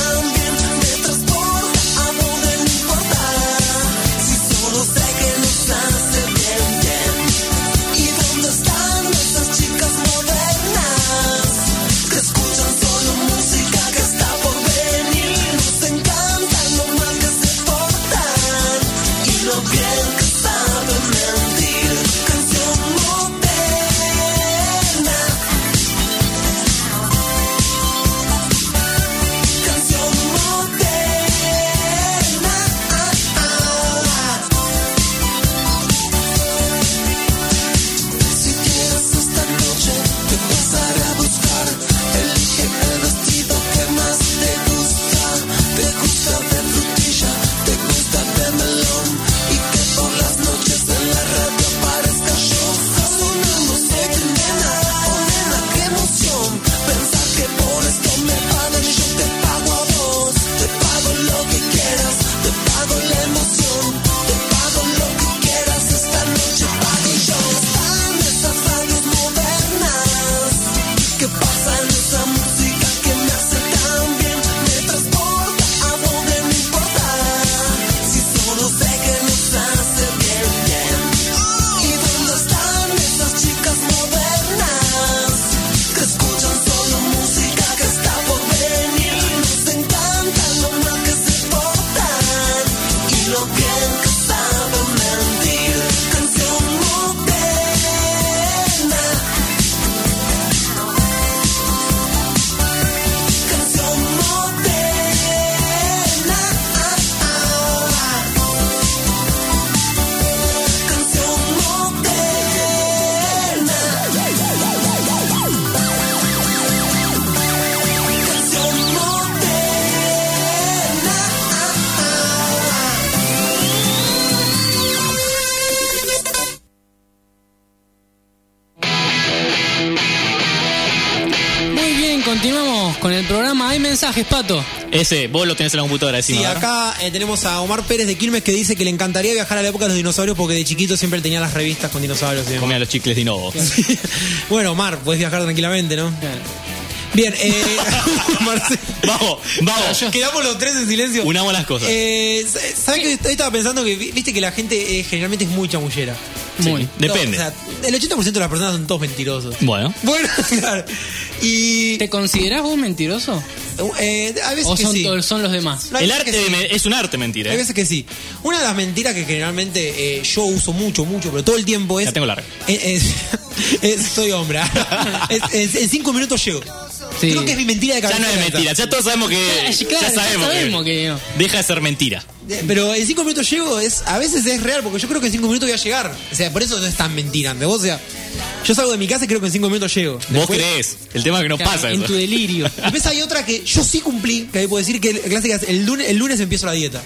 Vamos con el programa. Hay mensajes, Pato. Ese, vos lo tenés en la computadora encima. Sí, ¿verdad? acá eh, tenemos a Omar Pérez de Quilmes que dice que le encantaría viajar a la época de los dinosaurios porque de chiquito siempre tenía las revistas con dinosaurios y demás. Comía los chicles de nuevo. Bueno, Omar, puedes viajar tranquilamente, ¿no? Bien, eh. Marce- Vamos, vamos. Quedamos los tres en silencio. Unamos las cosas. Eh, ¿Sabes que hoy estaba pensando que viste que la gente eh, generalmente es muy chamullera? Muy. Depende. No, o sea, el ochenta por ciento de las personas son todos mentirosos. Bueno. Bueno, claro. Y. ¿Te considerás vos mentiroso? Eh, a veces ¿O que son, sí. todos- son los demás? No, hay El veces arte que de sí. me- es un arte mentir, Hay ¿eh? veces que sí. Una de las mentiras que generalmente eh, yo uso mucho, mucho, pero todo el tiempo es. La tengo larga. Es, es- es- soy hombre. es, es- en cinco minutos llego. Sí. Creo que es mi mentira de Ya cabeza. no es mentira, ya todos sabemos que. Ya, claro, ya sabemos, ya sabemos que, que no. deja de ser mentira. Eh, Pero en cinco minutos llego, es, a veces es real, porque yo creo que en cinco minutos voy a llegar. O sea, por eso no es tan mentira. ¿entendés? Vos, o sea, yo salgo de mi casa y creo que en cinco minutos llego. Vos Después- creés. El tema es que no Claro, pasa en eso. tu delirio. Después hay otra que yo sí cumplí, que puedo decir que el clásica es el lunes, el lunes empiezo la dieta.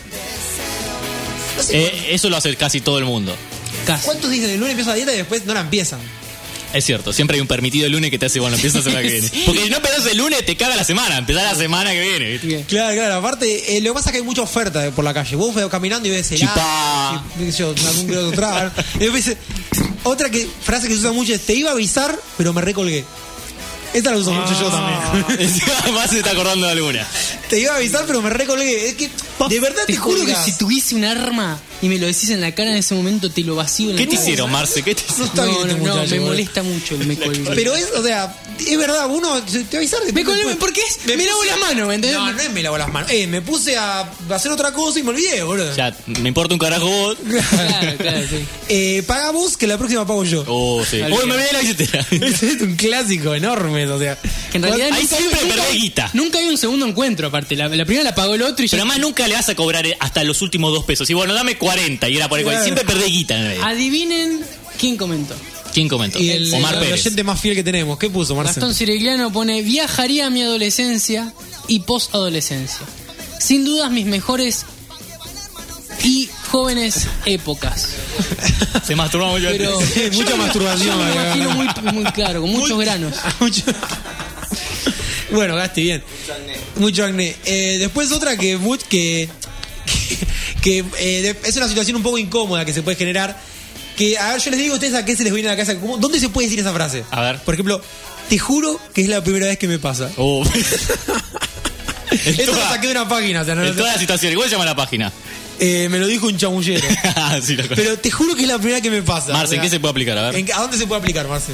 No sé Eh, eso lo hace casi todo el mundo. Casi. cuántos dicen el lunes empiezo la dieta y después no la empiezan. Es cierto, siempre hay un permitido el lunes que te hace, bueno, empieza la semana que viene. Porque si no empezás el lunes, te caga la semana, empezás la semana que viene. ¿viste? Bien. Claro, claro. Aparte, eh, lo que pasa es que hay mucha oferta eh, por la calle. Vos vas caminando y ves el Chipá. yo, algún que otro trago. Y después dice- otra que, frase que se usa mucho es: te iba a avisar, pero me recolgué. Esta la uso mucho yo también. Además se está acordando de alguna. Te iba a avisar, pero me recolgué. Es que, de verdad te, Te juro que colgás. si tuviese un arma y me lo decís en la cara en ese momento, te lo vacío en la ¿Qué te cara. hicieron, Marce? ¿Qué te No está No, bien no, este no, muchacho, me boludo. molesta mucho el me colgué. Pero es, o sea, es verdad, uno te va a avisar. Me colgué, ¿por qué? Me lavo las manos, ¿me entendés? No, no es me lavo las manos. Eh, me puse a hacer otra cosa y me olvidé, boludo. Ya, me importa un carajo vos. Claro, claro, sí. Eh, paga vos, que la próxima pago yo. Oh, sí. Al Uy, bien. me viene la billetera. Ese es un clásico enorme, o sea. Que en realidad Ahí nunca, siempre nunca- perdés guita. nunca hay un segundo encuentro, aparte. La, la primera la pagó el otro y Pero ya. además nunca le vas a cobrar hasta los últimos dos pesos. Y bueno, dame cuarenta y era por el cual. Claro. Siempre perdés guita en el medio. Adivinen quién comentó. ¿Quién comentó? Y el, Omar el Pérez. oyente más fiel que tenemos. ¿Qué puso, Marcelo? Gastón Sirigliano pone: viajaría a mi adolescencia y posadolescencia. Sin dudas mis mejores y jóvenes épocas. Se masturba mucho. Pero Sí, mucha yo me- masturbación, yo me acá. imagino muy, muy claro, con muchos granos. Mucho- bueno, Gasti, bien. Mucho acné. Eh, después otra que mu- que, que, que, eh, de- es una situación un poco incómoda que se puede generar. Que, a ver, yo les digo a ustedes a qué se les viene a la casa. ¿Cómo- ¿Dónde se puede decir esa frase? A ver. Por ejemplo, te juro que es la primera vez que me pasa. Oh. En Esto lo toda- saqué de una página, o sea, no, En no- toda la situación. Igual se llama la página. eh, me lo dijo un chamullero. Ah, sí, lo conozco. Pero te juro que es la primera que me pasa. Marce, O sea, ¿en qué se puede aplicar? A ver. ¿en- ¿A dónde se puede aplicar, Marce?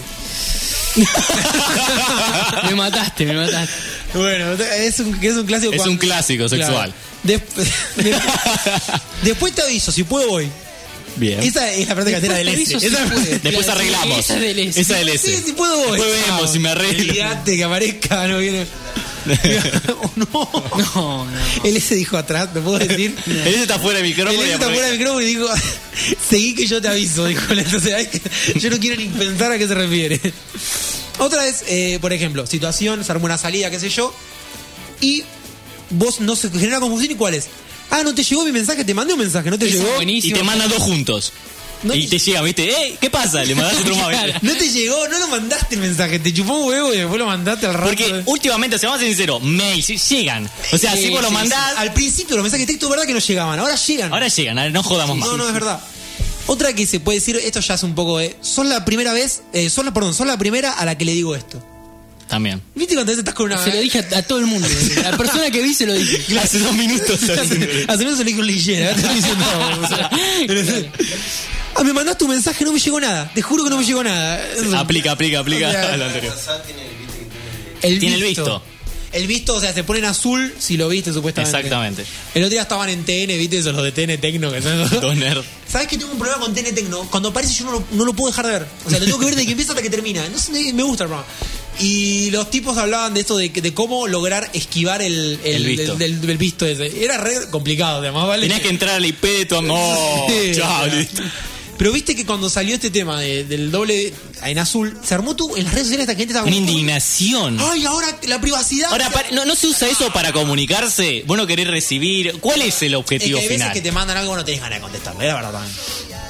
Me mataste, me mataste. Bueno, es un, es un clásico. Es cuando- un clásico sexual. Desp- Después te aviso, si puedo voy. Bien. Esa es la parte cartera del Después este. te aviso Esa- si puede. Después Claro, arreglamos. esa es del S. Esa del S. Sí, si puedo voy. Después vemos Chao. si me arreglo. Olvídate que aparezca, no viene. Oh, no. No, no. Él se dijo atrás, ¿te puedo decir? Él está fuera del micrófono. Él y está aprovecha. fuera del micrófono y dijo, seguí que yo te aviso, dijo. Entonces, ay, yo no quiero ni pensar a qué se refiere. Otra vez, eh, por ejemplo, situación, se armó una salida, qué sé yo, y vos no se genera confusión. ¿Y cuál es? Ah, no te llegó mi mensaje, te mandé un mensaje, no te Ese es llegó. buenísimo. Y te mandan dos juntos. No y te- te llega, ¿viste? ¡Eh! ¿Qué pasa? Le mandás otro más. ¿viste? No te llegó, no lo mandaste el mensaje, te chupó un huevo y después lo mandaste al rato. Porque últimamente, seamos sinceros, mails sí llegan. O sea, Sí, si vos lo sí, mandás, sí. Al principio los mensajes de texto, verdad que no llegaban, ahora llegan. ahora llegan, a ver, no jodamos más. No, no, es verdad. Otra que se puede decir, esto ya es un poco de. Sos la primera vez, eh, sos la, perdón, sos la primera a la que le digo esto. También. ¿Viste cuando a veces estás con una. Se lo dije a, a todo el mundo. A la persona que vi se lo dije. Hace dos minutos. Hace hace menos se lo dijo un lillera, ¿eh? Te estoy diciendo, o sea, pero- Ah, me mandaste un mensaje, no me llegó nada. Te juro que no me llegó nada. Aplica, aplica, aplica O sea, a lo anterior. El Tiene el visto. El visto, o sea, se pone en azul si lo viste supuestamente. Exactamente. El otro día estaban en T N, ¿viste? Esos los de T N Tecno que son. Dos nerds. ¿Sabes que tengo un problema con T N Tecno? Cuando aparece yo no lo, no lo puedo dejar de ver. O sea, lo tengo que ver desde que empieza hasta que termina. No sé, me gusta el programa. Y los tipos hablaban de esto, de, de cómo lograr esquivar el, el, El visto. del- del- del visto ese. Era re complicado, además, ¿vale? Tenías que entrar al I P de tu amor. Sí, Chao, claro. listo. Pero viste que cuando salió este tema de- del doble en azul, se armó tú en las redes sociales esta gente estaba Una como, indignación. Ay, ahora la privacidad. Ahora, o sea, pa- no, no se usa eso para comunicarse. Vos no querés recibir. ¿Cuál es el es que objetivo hay veces final? que te mandan algo y no tenés ganas de contestarle, la verdad también.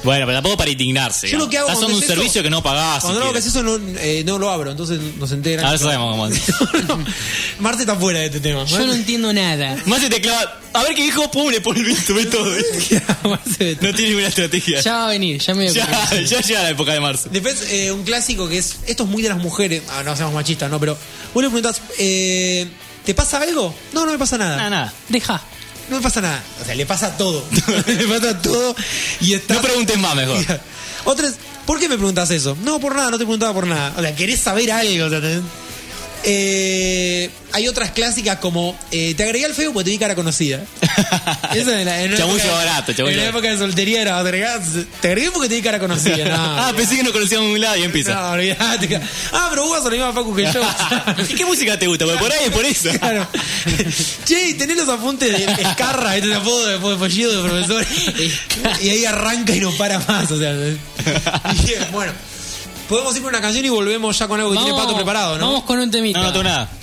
Bueno, pero tampoco para indignarse. Yo lo que hago Estás usando cuando un es eso- servicio que no pagás. Cuando si no hago que es quieres. eso, no, eh, no lo abro, entonces no se enteran. Ahora sabemos cómo es. No, Marte está fuera de este tema. Yo no entiendo nada. Más se te clava. A ver qué dijo, pum, le pone el visto, ve todo. No tiene ninguna estrategia. Ya va a venir, ya me Ya, ya llega la época de marzo. Después, eh, un clásico que es. Esto es muy de las mujeres. Ah, no seamos machistas, no, pero. Vos le preguntás, eh, ¿te pasa algo? No, no me pasa nada. Nada, nada. Deja. No me pasa nada. O sea, le pasa todo. Le pasa todo. Y está. No preguntes más mejor. Otra es, ¿por qué me preguntas eso? No, por nada, no te preguntaba por nada. O sea, querés saber algo. O sea, te- eh, hay otras clásicas como eh, te agregué al Facebook porque te vi cara conocida. Esa en la, en una Chamullo época de- barato, chamullo En la barato. época de soltería era te agregué, te agregué porque te vi cara conocida. No, Ah, pensé que no conocíamos un lado y empieza. no, olvidate. Ah, pero vos vas a la misma facu que yo. ¿Y qué música te gusta? Porque por ahí es por eso. Claro. Che, ¿y tenés los apuntes de Escarra? Este es apodo de, de apellido de profesor. Y ahí arranca y no para más. O sea, bien, bueno. Podemos ir con una canción y volvemos ya con algo que tiene Pato preparado, ¿no? Vamos con un temita. No, no tengo nada.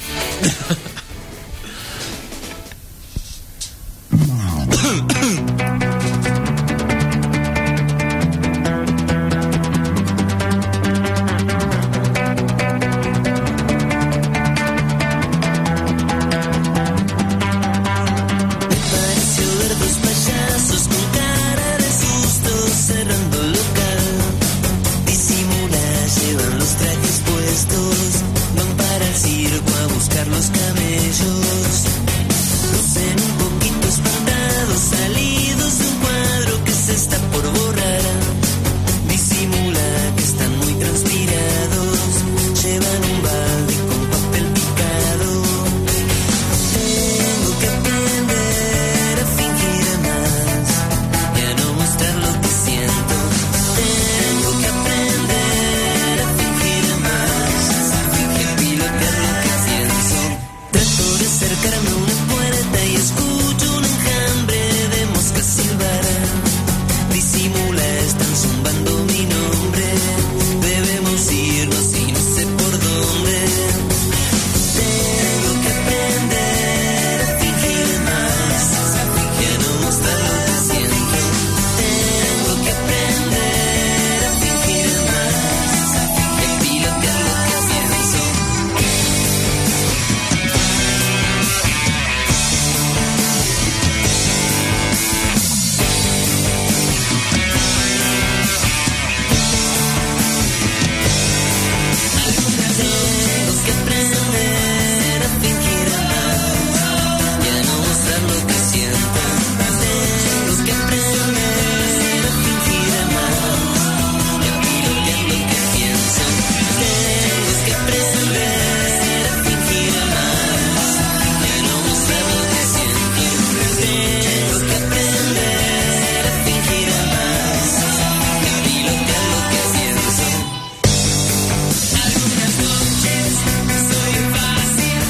Pareció ver dos payasos con cara de susto cerrando el local. Disimula, llevan los trajes puestos, van para el circo a buscar los camellos. Lucen un poquito espantados, salidos de un cuadro que se está por borrar. Disimula que están muy transpirados, llevan un balde con papel picado. Tengo que aprender a fingir más y a no mostrar lo que siento. Tengo que aprender a fingir más y a pilotear lo que pienso. Trato de acercarme a una puerta y escucho un enjambre de moscas silbar. Disimula, están zumbando mi nombre. Debemos irnos y no sé por dónde. Tengo que aprender a fingir más y a no mostrar lo que siento. Tengo que aprender a fingir más y a pilotear lo que pienso. Tengo que aprender a fingir más y a no mostrar lo que siento. Tengo que aprender a fingir más y a pilotear lo que pienso. Tengo que aprender a fingir más y a no mostrar lo que siento. Tengo que aprender a fingir más y a pilotear lo que pienso. Algunas noches soy fácil,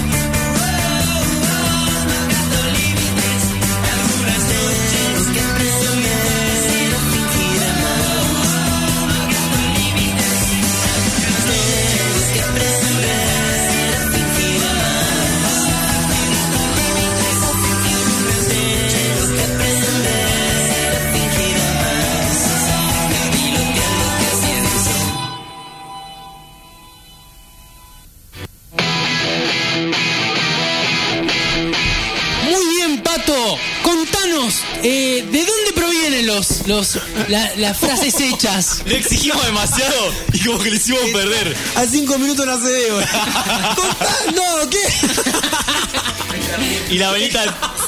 marcando límites. Algunas noches que aprender a fingir más, marcando límites. Tengo que aprender a fingir más, marcando límites. Tengo que aprender a fingir más, a pilotear lo que pienso. Muy bien, Pato. Contanos, eh, ¿de dónde provienen los, los, la- las frases hechas? Le exigimos demasiado y como que le hicimos perder. A cinco minutos no se ve, güey. Contá- No, ¿qué? Y la velita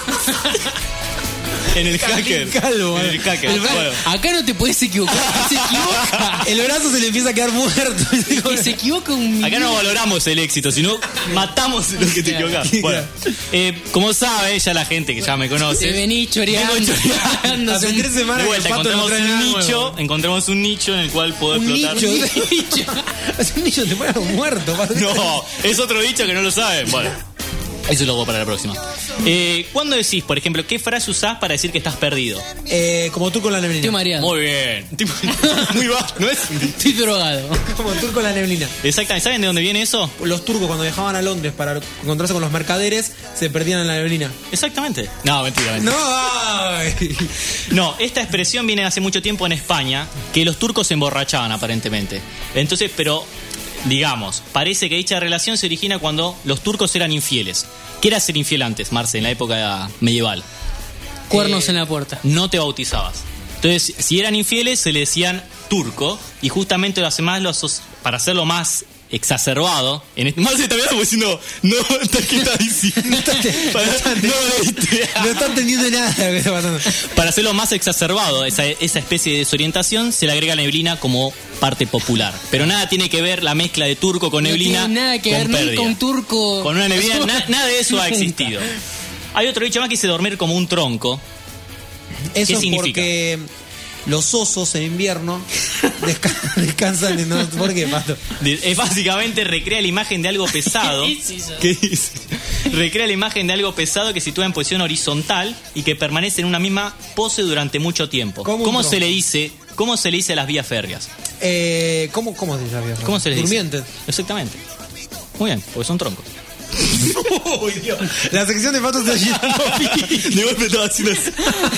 en el hacker. Calvo, En eh. el hacker. El bra- Bueno. Acá no te puedes equivocar. Se equivoca. El brazo se le empieza a quedar muerto. Y se equivoca un Acá no valoramos el éxito, sino matamos lo que te equivocás. Bueno, eh, como sabe ya la gente que ya me conoce, Se venís choreando. vengo choreando. Hace tres semanas De vuelta, que el Pato no encontramos trae un nada nicho, nuevo. encontramos un nicho en el cual puedo Un explotar. nicho. Es un nicho, te pones muerto. Pato. No, es otro dicho que no lo saben. Bueno, Eso lo hago para la próxima. Eh, ¿Cuándo decís, por ejemplo, qué frase usás para decir que estás perdido? Eh, como turco en la neblina. Estoy mareado. Muy bien. Tipo, muy bajo, ¿no es? Estoy drogado. Como turco en la neblina. Exactamente. ¿Saben de dónde viene eso? Los turcos cuando viajaban a Londres para encontrarse con los mercaderes se perdían en la neblina. Exactamente. No, mentira, mentira. No, ay. No, esta expresión viene hace mucho tiempo en España, que los turcos se emborrachaban aparentemente. Entonces, pero, digamos, parece que dicha relación se origina cuando los turcos eran infieles. ¿Qué era ser infiel antes, Marce, en la época medieval? Cuernos Eh, en la puerta. No te bautizabas. Entonces, si eran infieles, se le decían turco, y justamente lo hace más, lo aso- para hacerlo más exacerbado. En este, Marce también está diciendo, no, ¿qué está diciendo? Para- no, este, No está entendiendo nada de lo que está pasando. Para hacerlo más exacerbado, esa, esa especie de desorientación, se le agrega neblina como parte popular. Pero nada tiene que ver la mezcla de turco con neblina. No tiene nada que con ver pérdida. nunca un turco. Con una neblina, na- nada de eso ha Nunca. existido. Hay otro dicho más que dice dormir como un tronco. Eso ¿Qué es significa? porque los osos en invierno desca- descansan en... No, ¿por qué, Pato? De- Es básicamente recrea la imagen de algo pesado. ¿Qué es eso? ¿Qué dice? Recrea la imagen de algo pesado que se sitúa en posición horizontal y que permanece en una misma pose durante mucho tiempo. Como un ¿Cómo tronco. se le dice? ¿Cómo se le dice a las vías férreas? Eh, ¿cómo, ¿Cómo se llama? ¿Cómo se les dice? Durmientes. Exactamente. Muy bien, porque son troncos. Uy, Dios. La sección de Pato está girando. De golpe estaba haciendo así.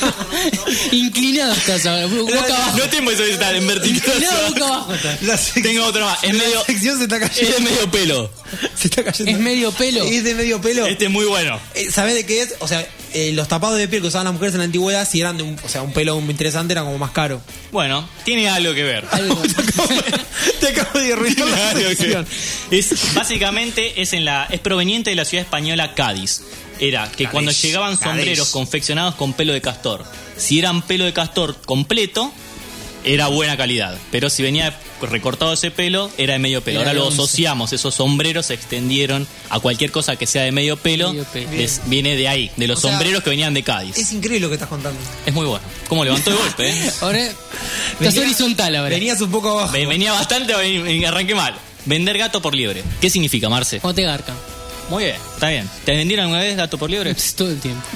Inclinado estás ahora. Boca abajo. No tengo eso de estar en vertical. Inclinado boca abajo estás. La sec- Tengo otro más. Es la medio, sección se está es cayendo. de medio pelo. Se está cayendo. Es medio pelo. Es de medio pelo. Este es muy bueno. Eh, ¿Sabés de qué es? O sea, eh, los tapados de piel que usaban las mujeres en la antigüedad, si eran de un, o sea, un pelo muy interesante, era como más caro. Bueno, tiene algo que ver. Algo. Te acabo de arruinar Tiene la algo que ver. sección. Es, básicamente es, en la, es proveniente de la ciudad española Cádiz. Era que Cádiz, cuando llegaban sombreros Cádiz. confeccionados con pelo de castor, si eran pelo de castor completo, era buena calidad. Pero si venía recortado ese pelo, era de medio pelo. Era Ahora lo once. asociamos, esos sombreros se extendieron a cualquier cosa que sea de medio pelo. Medio pelo. Les- viene de ahí, de los O sea, sombreros que venían de Cádiz. Es increíble lo que estás contando. Es muy bueno. ¿Cómo levantó de golpe? eh? Ahora estás Venía- horizontal ahora. Venías un poco abajo. Ve- Venía bastante, ven- arranqué mal. Vender gato por liebre. ¿Qué significa, Marce? ¿Cómo te garcan? Muy bien, está bien. ¿Te vendieron alguna vez gato por liebre? Todo el tiempo.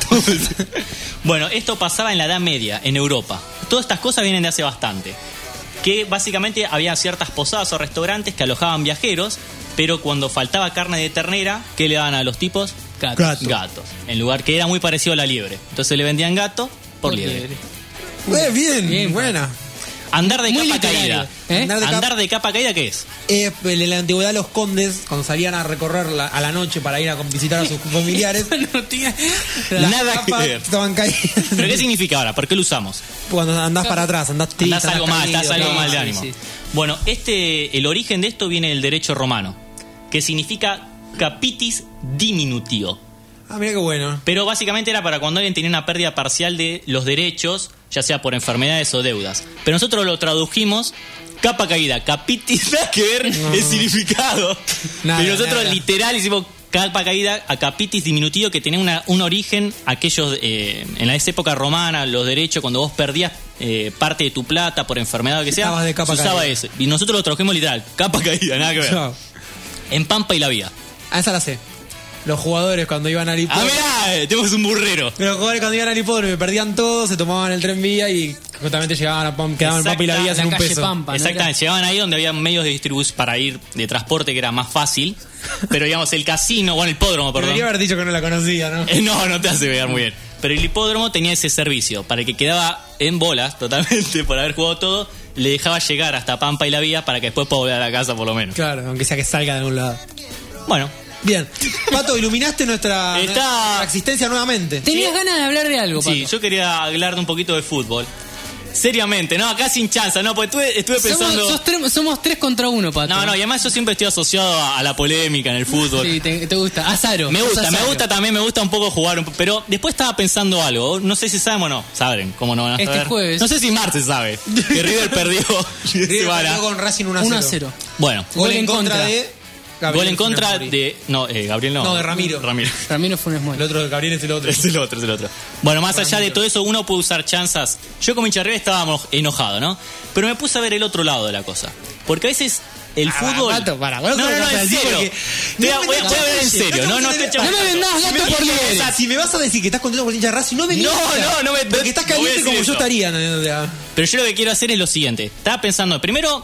Bueno, esto pasaba en la Edad Media, en Europa. Todas estas cosas vienen de hace bastante. Que básicamente había ciertas posadas o restaurantes que alojaban viajeros, pero cuando faltaba carne de ternera, ¿qué le daban a los tipos? Gato. Gato. Gatos. En lugar que era muy parecido a la liebre. Entonces le vendían gato por, liebre. Eh, bien, Bien, buena. Andar de Muy capa literario, caída. ¿eh? Andar de capa- Andar de capa caída, ¿qué es? Eh, en la antigüedad los condes, cuando salían a recorrer la- a la noche para ir a visitar a sus familiares, No tiene- las Nada que capas ver. estaban caídas. ¿Pero qué significa ahora? ¿Por qué lo usamos? Cuando andás para atrás, andás triste, Estás algo mal, caído, estás algo claro. mal de sí, ánimo. sí. Bueno, este, el origen de esto viene del derecho romano, que significa capitis diminutio. Ah, mira qué bueno. Pero básicamente era para cuando alguien tenía una pérdida parcial de los derechos, ya sea por enfermedades o deudas. Pero nosotros lo tradujimos capa caída, capitis, nada que ver el significado. Nada, Pero nosotros nada. literal hicimos capa caída a capitis diminutivo, que tenía una, un origen, aquellos eh, en la esa época romana, los derechos, cuando vos perdías eh, parte de tu plata por enfermedad o lo que sea, Estabas de capa se usaba caída. eso. Y nosotros lo tradujimos literal, capa caída, nada que ver. Chao. En Pampa y la Vía. Ah, esa la sé. Los jugadores cuando iban al Ah, hipódromo. mirá, eh, tenemos un burrero. Los jugadores cuando iban al hipódromo perdían todo, se tomaban el tren vía y justamente llegaban a Pam, quedaban en Pampa y la Vía Exacta, sin la un calle peso. Pampa. ¿no? Exactamente, llegaban ahí donde había medios de distribución para ir de transporte que era más fácil. Pero digamos, el casino, bueno, el hipódromo, perdón. Debería haber dicho que no la conocía, ¿no? Eh, no, no te hace ver muy bien. Pero el hipódromo tenía ese servicio. Para el que quedaba en bolas totalmente por haber jugado todo, le dejaba llegar hasta Pampa y la Vía para que después pueda volver a la casa por lo menos. Claro, aunque sea que salga de algún lado. Bueno, Bien. Pato, iluminaste nuestra, Está- nuestra existencia nuevamente. Tenías ganas de hablar de algo, sí, Pato. yo quería hablar de un poquito de fútbol. Seriamente, no, acá sin chanza, no, porque estuve, estuve Somos, pensando... sos tres, somos tres contra uno, Pato. No, no, y además yo siempre estoy asociado a, a la polémica en el fútbol. Sí, te, te gusta. Azaro. Me sos gusta, me Azaro. gusta también, me gusta un poco jugar, un po- pero después estaba pensando algo, no sé si saben o no, saben, cómo no van a Este saber. jueves. No sé si Marce sabe, que River perdió. River Semana. perdió con Racing uno a cero. uno a cero. Bueno, Gol en contra de... Gabriel gol en contra Funes Mori. de... No, eh, Gabriel no. No, de Ramiro. Ramiro. Ramiro Funes El Mori. otro de Gabriel es el otro. Es el otro, es el otro. Bueno, más allá de todo eso, uno puede usar chanzas. Yo como hincha de River estábamos enojados, ¿no? Pero me puse a ver el otro lado de la cosa. Porque a veces el Ah, fútbol. Pato, para, vos no, no, no no, vas a en decir serio. porque- Te voy a- No me voy a metas voy a hablar en chances, serio. no No, no te estoy metas- No me vendás Si me gato vas- por o liebre. sea, si me vas a decir que estás contento por el hincha de Racing, no me No, digas. no, no me- Porque estás no voy a caliente decir como yo eso. estaría. ¿no? O sea, Pero yo lo que quiero hacer es lo siguiente. Estaba pensando, primero,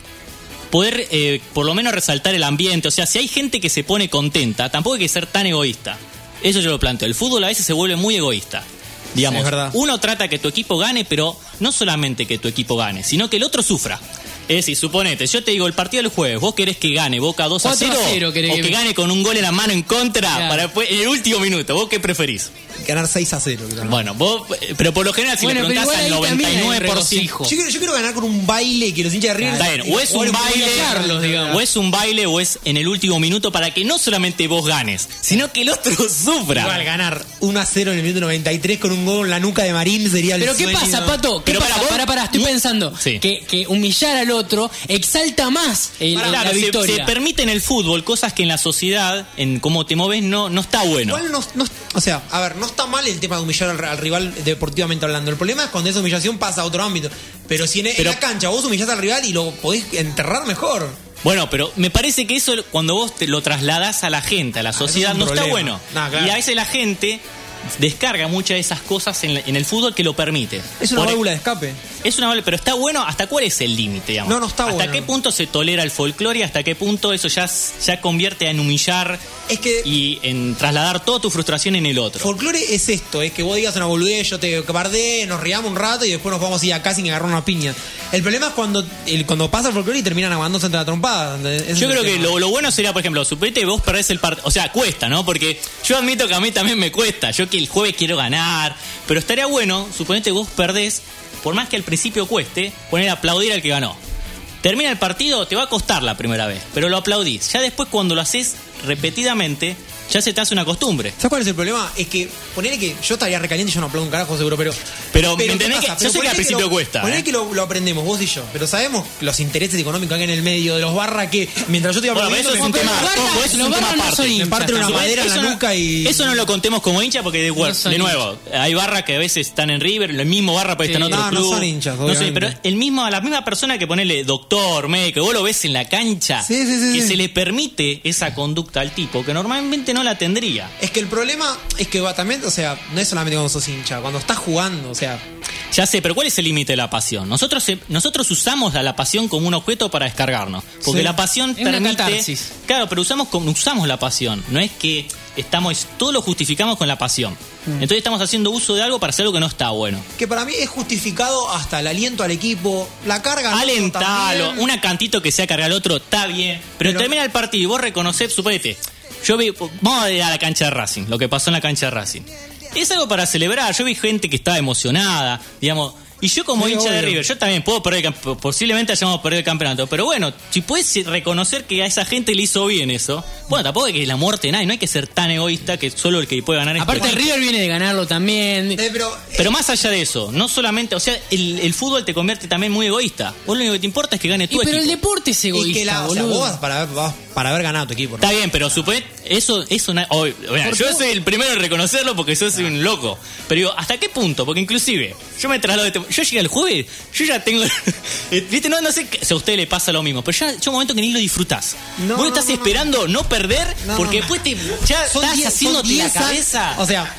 poder eh, por lo menos resaltar el ambiente. O sea, si hay gente que se pone contenta, tampoco hay que ser tan egoísta. Eso yo lo planteo. El fútbol a veces se vuelve muy egoísta. Digamos, Sí, es verdad. uno trata que tu equipo gane, pero no solamente que tu equipo gane, sino que el otro sufra. Es decir, suponete, yo te digo, el partido del jueves, vos querés que gane Boca dos a cuatro a cero, cero querés o que- que gane con un gol en la mano en contra Claro. para después, en el último minuto. ¿Vos qué preferís? ganar seis a cero. Claro. Bueno, vos, eh, pero por lo general, si Bueno, le pero preguntás igual al ahí también hay noventa y nueve por ciento. regocijo. Yo quiero, yo quiero ganar con un baile que los hinchas de River. Está bien, o es un baile, Carlos, digamos. o es un baile, o es en el último minuto para que no solamente vos ganes, sino que el otro sufra. Igual ganar uno a cero en el minuto noventa y tres con un gol en la nuca de Marín sería el Pero ¿qué sueño. pasa, Pato? ¿Qué Pero pasa? para vos- Pará, pará, estoy mu- pensando Sí. que, que humillar al otro exalta más el- el- Claro, la se- victoria. Se, permite en el fútbol cosas que en la sociedad, en cómo te moves, no, no está bueno. Igual no, no- o sea, a ver, no está mal el tema de humillar al, al rival deportivamente hablando. El problema es cuando esa humillación pasa a otro ámbito. Pero si en, en Pero- la cancha vos humillás al rival y lo podés enterrar mejor. Bueno, pero me parece que eso cuando vos te lo trasladás a la gente, a la eso sociedad, es un no está problema. bueno. No, claro. Y a veces la gente descarga muchas de esas cosas en, la- en el fútbol que lo permite. Es una Por- válvula de escape. Es una válvula, pero está bueno. ¿Hasta cuál es el límite, digamos? No, no está ¿Hasta bueno. qué punto se tolera el folclore y hasta qué punto eso ya, ya convierte en humillar Es que y en trasladar toda tu frustración en el otro? folclore es esto, es que vos digas una boludez, yo te bardé, nos riamos un rato y después nos vamos a ir acá sin agarrar una piña. El problema es cuando el, cuando pasa el folclore y terminan aguantándose entre la trompada. ¿entendés? Ese Yo es el creo que tema. lo, lo bueno sería, por ejemplo, suponete que vos perdés el partido. O sea, cuesta, ¿no? Porque yo admito que a mí también me cuesta. Yo que el jueves quiero ganar. Pero estaría bueno, suponete que vos perdés, por más que al principio cueste, poner a aplaudir al que ganó. Termina el partido, te va a costar la primera vez, pero lo aplaudís. Ya después, cuando lo haces repetidamente, ya se te hace una costumbre. ¿Sabes cuál es el problema? Es que ponele que yo estaría recaliente y yo no aplaudo un carajo seguro, pero. Pero, ¿me ¿qué entendés pasa? que- yo sé que ponele al principio lo- cuesta, Ponele ¿eh? que lo, lo aprendemos vos y yo, pero sabemos los intereses económicos que hay en el medio de los barra que mientras yo estoy Bueno, aplaudiendo. pero eso es un me- tema, los barras- ojo, eso es los un tema barras no aparte. son Me hinchas, parte una tampoco. madera en la Eso no- nuca y. Eso no lo contemos como hincha porque de, No son de nuevo, hay barras que a veces están en River, el mismo barra puede estar en Sí. otro No, no club. son hinchas, No sé, obviamente. pero el mismo, la misma persona que ponele doctor, médico, vos lo ves en la cancha, Sí, sí, sí, que sí. se le permite esa conducta al tipo que normalmente no la tendría. Es que el problema es que va también, o sea, no es solamente cuando sos hincha, cuando estás jugando, o sea. Ya sé, pero ¿cuál es el límite de la pasión? Nosotros se- nosotros usamos a la pasión como un objeto para descargarnos. Porque Sí. la pasión Es una permite. catarsis. Claro, pero usamos, como- usamos la pasión. No es que estamos. Todo lo justificamos con la pasión. Mm. Entonces estamos haciendo uso de algo para hacer algo que no está bueno. Que para mí es justificado hasta el aliento al equipo, la carga. al otro Alentalo, también. una cantito que sea cargar al otro, está bien. Pero, Pero- termina el partido y vos reconocés, suponete. Yo vi, vamos a ir a la cancha de Racing, lo que pasó en la cancha de Racing. Es algo para celebrar. Yo vi gente que estaba emocionada, digamos. Y yo como Sí, hincha de obvio. River, yo también puedo perder, el camp- posiblemente hayamos perdido el campeonato. Pero bueno, si puedes reconocer que a esa gente le hizo bien eso, bueno, tampoco es que la muerte nadie, no hay que ser tan egoísta que solo el que puede ganar es Aparte, el River viene de ganarlo también. Eh, pero, Pero más allá de eso, no solamente, o sea, el, el fútbol te convierte también muy egoísta. Vos lo único que te importa es que gane Y, tu pero el equipo. deporte es y egoísta, que la, o sea, boludo. vos vas para, vas para haber ganado tu equipo. ¿no? Está bien, pero suponete, eso, eso na- oh, bueno, yo soy el primero en reconocerlo porque yo soy un loco. Pero digo, ¿hasta qué punto? Porque inclusive, yo me traslado de este- yo llegué el jueves, yo ya tengo, eh, viste, no, no sé si a usted le pasa lo mismo, pero ya llega un momento que ni lo disfrutás. No, Vos no, estás no, no. esperando no, perder, No, porque no, después te, ya Son estás diez- haciéndote son la diez años- cabeza. O sea.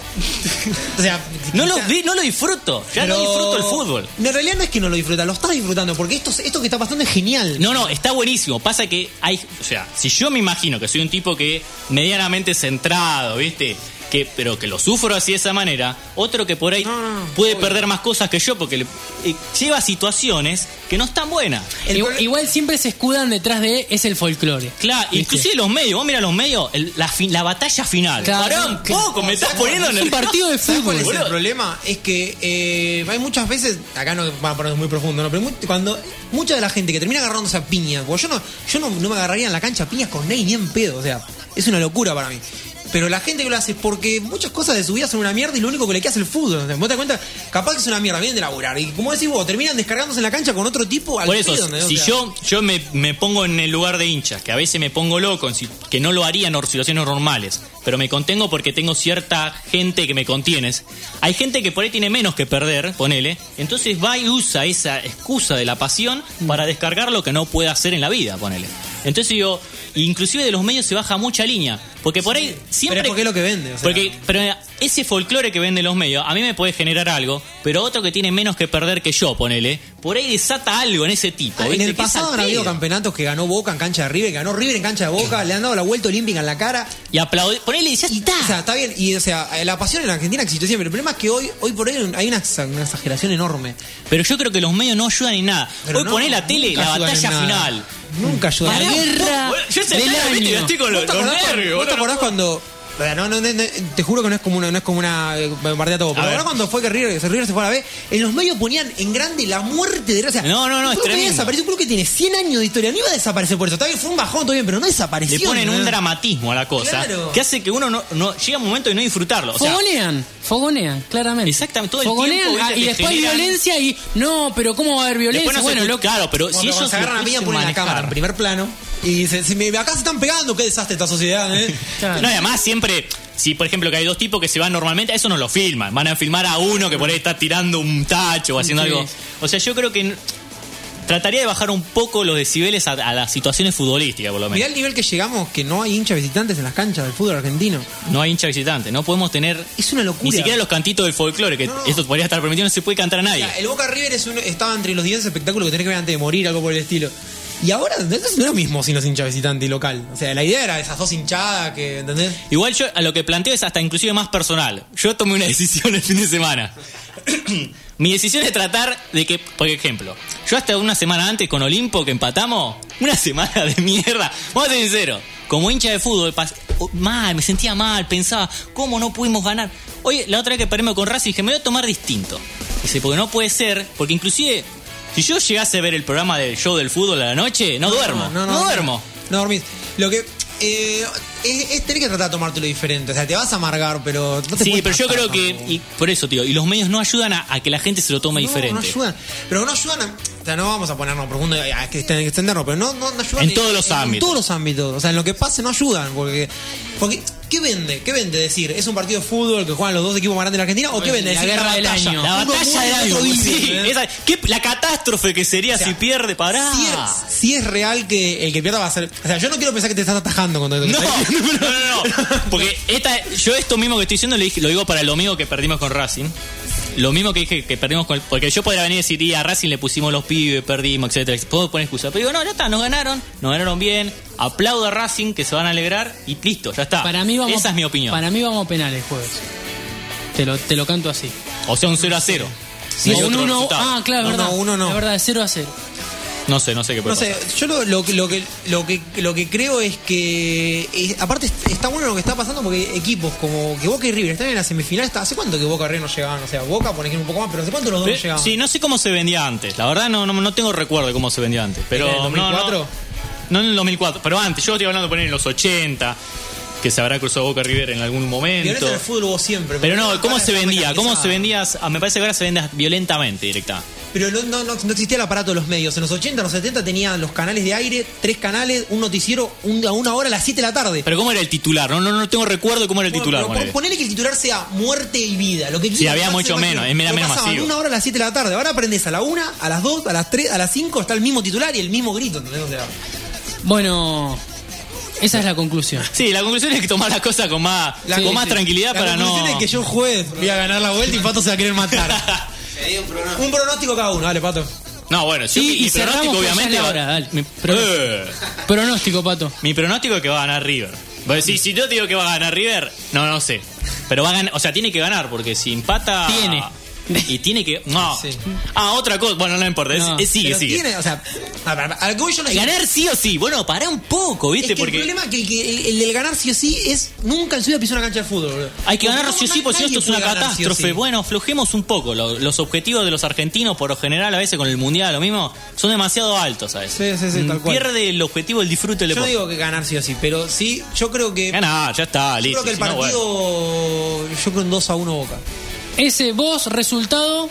o sea. no, lo, quizá- vi- no lo disfruto, ya no pero- disfruto el fútbol. En realidad no es que no lo disfrutas, lo estás disfrutando, porque esto, esto que está pasando es genial. No, no, está buenísimo. Pasa que hay, o sea, si yo me imagino que soy un tipo que medianamente centrado, ¿viste? Que, pero que lo sufro así de esa manera, otro que por ahí No, no, puede obvio. perder más cosas que yo porque le- eh, lleva situaciones que no están buenas. El Igual, proble- igual siempre se escudan detrás de es el folclore. Claro, ¿Viste? inclusive los medios, vos mirá los medios, el- la, fin- la batalla final. Claro, Pará un claro. poco, me estás poniendo Es un nervioso. partido de ¿Sabes cuál fútbol. es boludo. el problema? Es que eh, hay muchas veces, acá no va a poner muy profundo, ¿no? Pero mu- cuando mucha de la gente que termina agarrándose a piñas, porque yo no, yo no, no me agarraría en la cancha a piñas con Ney ni en pedo, o sea, es una locura para mí. pero la gente que lo hace es porque muchas cosas de su vida son una mierda y lo único que le queda es el fútbol. ¿Vos te das cuenta? Capaz que es una mierda, vienen de laburar. Y como decís vos, terminan descargándose en la cancha con otro tipo al Por eso, pedo, ¿entendés? si O sea, yo yo me, me pongo en el lugar de hincha, que a veces me pongo loco, en si- que no lo haría en or- situaciones normales, pero me contengo porque tengo cierta gente que me contienes. Hay gente que por ahí tiene menos que perder, ponele, entonces va y usa esa excusa de la pasión para descargar lo que no puede hacer en la vida, ponele. Entonces digo, inclusive de los medios se baja mucha línea, porque por ahí siempre... Pero es porque es lo que vende. O sea. Porque, pero ese folclore que venden los medios, a mí me puede generar algo, pero otro que tiene menos que perder que yo, ponele, por ahí desata algo en ese tipo. Ah, en ¿viste? el Que es pasado al han habido pedo. campeonatos que ganó Boca en cancha de River, que ganó River en cancha de Boca, le han dado la vuelta olímpica en la cara. Y aplaudir, ponele y ya Y, está. o sea, está bien. Y, o sea, la pasión en Argentina existe siempre. El problema es que hoy, hoy por hoy hay una, exa- una exageración enorme. Pero yo creo que los medios no ayudan en nada. Pero Hoy no, poné la tele, nunca la ayudan batalla en nada. final. Nunca ayudan. La Pará, guerra Bueno, yo ese del tema, viste, año. estoy con los, ¿Vos te los acordás, nervios. ¿vos te boludo. acordás cuando... No, no, no, no, te juro que no es como una, no es como una eh, bombardea todo. Pero ver. ahora cuando fue que River, que River se fue a la B, en los medios ponían en grande la muerte de... O sea, No, no, no, un es club que tremendo. desapareció, un club que tiene cien años de historia. No iba a desaparecer por eso. Está bien, fue un bajón, todo bien, pero no desapareció. Le ponen un ¿no? dramatismo a la cosa Claro. que hace que uno no, no llega un momento de no disfrutarlo. O sea, Fogonean, fogonean, claramente. Exactamente, todo el Fogonean, tiempo, ah, viste, y te después generan- violencia y... No, pero ¿cómo va a haber violencia? después no se bueno, escucha- lo claro, pero Cuando si ellos se agarran lo a piña pueden ponen la manejar. cámara en primer plano y se, se me- acá se están pegando, qué desastre esta sociedad, ¿eh? Claro. No, y además siempre, si por ejemplo que hay dos tipos que se van normalmente, eso no lo filman. Van a filmar a uno que por ahí está tirando un tacho o haciendo Sí. algo. O sea, yo creo que n- trataría de bajar un poco los decibeles a, a las situaciones futbolísticas, por lo Mirá menos. el nivel que llegamos, que no hay hinchas visitantes en las canchas del fútbol argentino. No hay hincha visitante, no podemos tener Es una locura. ni siquiera los cantitos del folclore, que No. esto podría estar permitido, no se puede cantar a nadie. O sea, el Boca River es un- estaba entre los diez espectáculos que tenés que ver antes de morir, algo por el estilo. Y ahora entonces, no es lo mismo sin los hinchas visitantes y local. O sea, la idea era esas dos hinchadas que, ¿entendés? Igual yo a lo que planteo es hasta inclusive más personal. Yo tomé una decisión el fin de semana. Mi decisión es tratar de que, por ejemplo, yo hasta una semana antes con Olimpo que empatamos, una semana de mierda. Vamos a ser sinceros, como hincha de fútbol, pas- oh, mal, me sentía mal, pensaba, ¿cómo no pudimos ganar? Oye, la otra vez que perdimos con Racing dije, me voy a tomar distinto. Dice, porque no puede ser, porque inclusive, si yo llegase a ver el programa del show del fútbol a la noche, no, duermo, no, duermo. No dormís. Lo que... Eh, es, es tener que tratar de tomártelo diferente. O sea, te vas a amargar, pero no te Sí, puedes pero yo matar creo que, tampoco. y por eso, tío, y los medios no ayudan a, a que la gente se lo tome No, diferente. no ayudan. Pero no ayudan a... O sea, no vamos a ponernos profundo y a que estén- extendernos, pero no, no, no ayudan En todos los ámbitos. En todos los ámbitos. O sea, en lo que pase no ayudan. Porque, porque ¿qué vende? ¿Qué vende decir? ¿Es un partido de fútbol que juegan los dos equipos más grandes de la Argentina? ¿O qué vende la decir? guerra del batalla? año. La Uno batalla muere, del año, otro vive, sí, ¿eh? esa- ¿qué- la catástrofe que sería O sea, si pierde, pará. Si es, si es real que el que pierda va a ser... O sea, yo no quiero pensar que te estás atajando cuando... No, no, no, no. Porque esta, yo esto mismo que estoy diciendo lo, dije- lo digo para el domingo que perdimos con Racing. Lo mismo que dije que perdimos con... Porque yo podría venir y decir, y a Racing le pusimos los pibes, perdimos, etcétera. Puedo poner excusa. Pero digo, no, ya está, nos ganaron, nos ganaron bien. Aplaudo a Racing, que se van a alegrar y listo, ya está. Para mí vamos, Esa es mi opinión. Para mí vamos a penales jueves. Te lo, te lo canto así. O sea, un cero a cero. Sí, No hay un otro uno, resultado. ah, claro, No, verdad. no, uno no. Es verdad, de cero a cero. No sé, no sé qué puede No sé, pasar. yo lo, lo, que- lo, que, lo, que, lo que creo es que... eh, aparte está bueno lo que está pasando porque equipos como que Boca y River están en la semifinal. Está, ¿hace cuánto que Boca y River no llegaban? O sea, Boca por ejemplo un poco más, pero ¿hace cuánto los dos no Pe- llegaban? Sí, no sé cómo se vendía antes. La verdad no, no, no tengo recuerdo de cómo se vendía antes. Pero ¿En el dos mil cuatro? No, no, no en el dos mil cuatro, pero antes. Yo estoy hablando de poner en los ochenta, que se habrá cruzado Boca River en algún momento. Violencia en el fútbol hubo siempre. Pero no, ¿cómo ahora se está vendía? ¿Cómo mecanizado. se vendía? Ah, me parece que ahora se vende violentamente directa. Pero no, no, no, no existía el aparato de los medios. En los ochenta, en los setenta tenían los canales de aire, tres canales, un noticiero un- a una hora a las siete de la tarde. Pero ¿cómo era el titular? No, no, no tengo recuerdo de cómo era el Bueno, titular. pero ponele. ponele que el titular sea muerte y vida. Lo que Sí, quiera había que mucho pase, menos, lo es menos pasaban masivo. una hora a las siete de la tarde. Ahora aprendés a la una, a las dos, a las tres, a las cinco, está el mismo titular y el mismo grito. ¿Entendés? O sea, Bueno, esa es la conclusión. Sí, la conclusión es que tomar las cosas con más, la- con sí, más sí. tranquilidad La para no... conclusión es que yo jueves voy a ganar la vuelta y Pato se va a querer matar. Pedí un pronóstico. Un pronóstico cada uno, dale, Pato. No, bueno, yo, Sí, mi, y mi cerramos pronóstico con ya obviamente... la va- hora, dale. mi, Pronóstico. Eh. Pronóstico, Pato. Mi pronóstico es que va a ganar River. Pues, si, si yo te digo que va a ganar River, no, no sé. Pero va a ganar, o sea, tiene que ganar, porque si empata. Tiene. Y tiene que. No. Sí. Ah, otra cosa. Bueno, no importa. es- No, es- sigue, Pero sigue. tiene, o sea, a ver, al que voy yo no Ganar sí o sí. Bueno, pará un poco, Es ¿viste? que Porque el problema es que, que el, el del ganar sí o sí es nunca en su vida pisó una cancha de fútbol, boludo. hay que Porque ganar no, sí o sí, porque si no nadie esto es una puede ganar sí o catástrofe. sí. Bueno, aflojemos un poco. Lo- Los objetivos de los argentinos, por lo general, a veces con el mundial, lo mismo, son demasiado altos, ¿sabes? Sí, sí, sí, tal cual. Pierde el objetivo del disfrute del Yo no deporte. digo que ganar sí o sí, pero sí, yo creo que. Ganá, ya está, Yo listo. creo que el si no, partido. bueno. Yo creo un dos a uno Boca. Ese vos, resultado.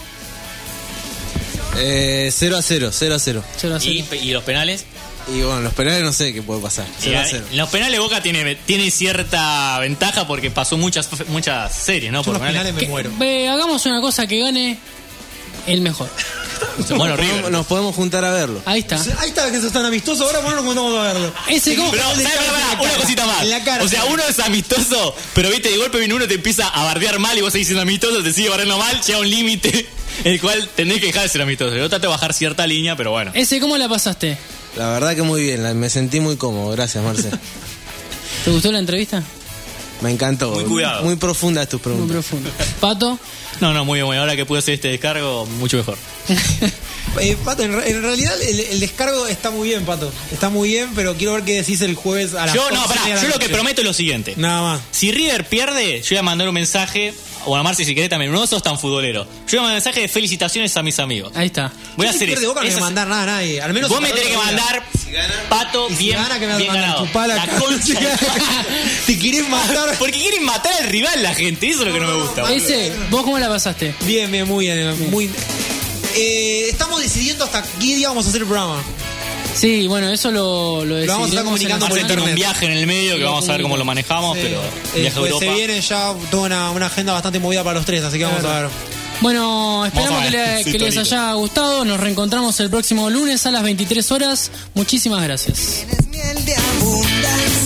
Eh, cero a cero, cero a cero. cero a cero. ¿Y, y los penales? Y bueno, los penales no sé qué puede pasar. Y cero a ahí- cero. en los penales Boca tiene, tiene cierta ventaja porque pasó muchas muchas series, ¿no? Yo Por en los penales. finales me Que- muero. ve, hagamos una cosa que gane el mejor. Bueno, Nos River. podemos- Nos podemos juntar a verlo. Ahí está. Ahí está que eso es tan amistoso, ahora bueno nos vamos a verlo. Ese cómo. Pero, ¿sabes? Pará, pará, una cosita más. En la cara. O sea, uno es amistoso, pero viste, de golpe viene uno, te empieza a bardear mal y vos seguís siendo amistoso, te sigue bardeando mal, llega un límite en el cual tenés que dejar de ser amistoso. Yo trato de bajar cierta línea, pero bueno. Ese cómo la pasaste. La verdad que muy bien, la- me sentí muy cómodo. Gracias, Marce. ¿Te gustó la entrevista? Me encantó. Muy cuidado. Muy profundas tus Muy preguntas. profundo. Pato. No, no, muy bien, muy bien. Ahora que pude hacer este descargo, mucho mejor. Eh, Pato, en, re- en realidad el, el descargo está muy bien, Pato. Está muy bien, pero quiero ver qué decís el jueves a las Yo, no, once y pará, media de yo la lo que noche. prometo es lo siguiente. Nada más. Si River pierde, yo voy a mandar un mensaje, o a Marci si querés también, no sos tan futbolero. Yo voy a mandar un mensaje de felicitaciones a mis amigos. Ahí está. Voy a Yo si hacer pierde eso. Boca no voy a Esa- mandar nada a nadie. Al menos Vos me para tenés que otro día. mandar, Pato, Y si bien, gana, que me vas a bien mandar ganado. chupar la La concha. concha. Te querés matar. Porque quieren matar al rival la gente, eso es lo que no me gusta. Ese, ¿vos cómo la pasaste? Bien, bien, muy bien. Muy... Eh, estamos decidiendo hasta qué día vamos a hacer el programa. Sí, bueno, eso lo, lo Lo vamos a estar decidiremos comunicando en la por Marce tiene semana. un internet. viaje en el medio que Lo vamos a ver cómo comunico. lo manejamos, Sí. pero Eh, viaje a pues Europa. se viene ya toda una, una agenda bastante movida para los tres, así que vamos a ver. Bueno, esperamos Vamos a que, ver, le- sí, que les Torito. haya gustado. Nos reencontramos el próximo lunes a las veintitrés horas. Muchísimas gracias. Tienes miel de abundancia.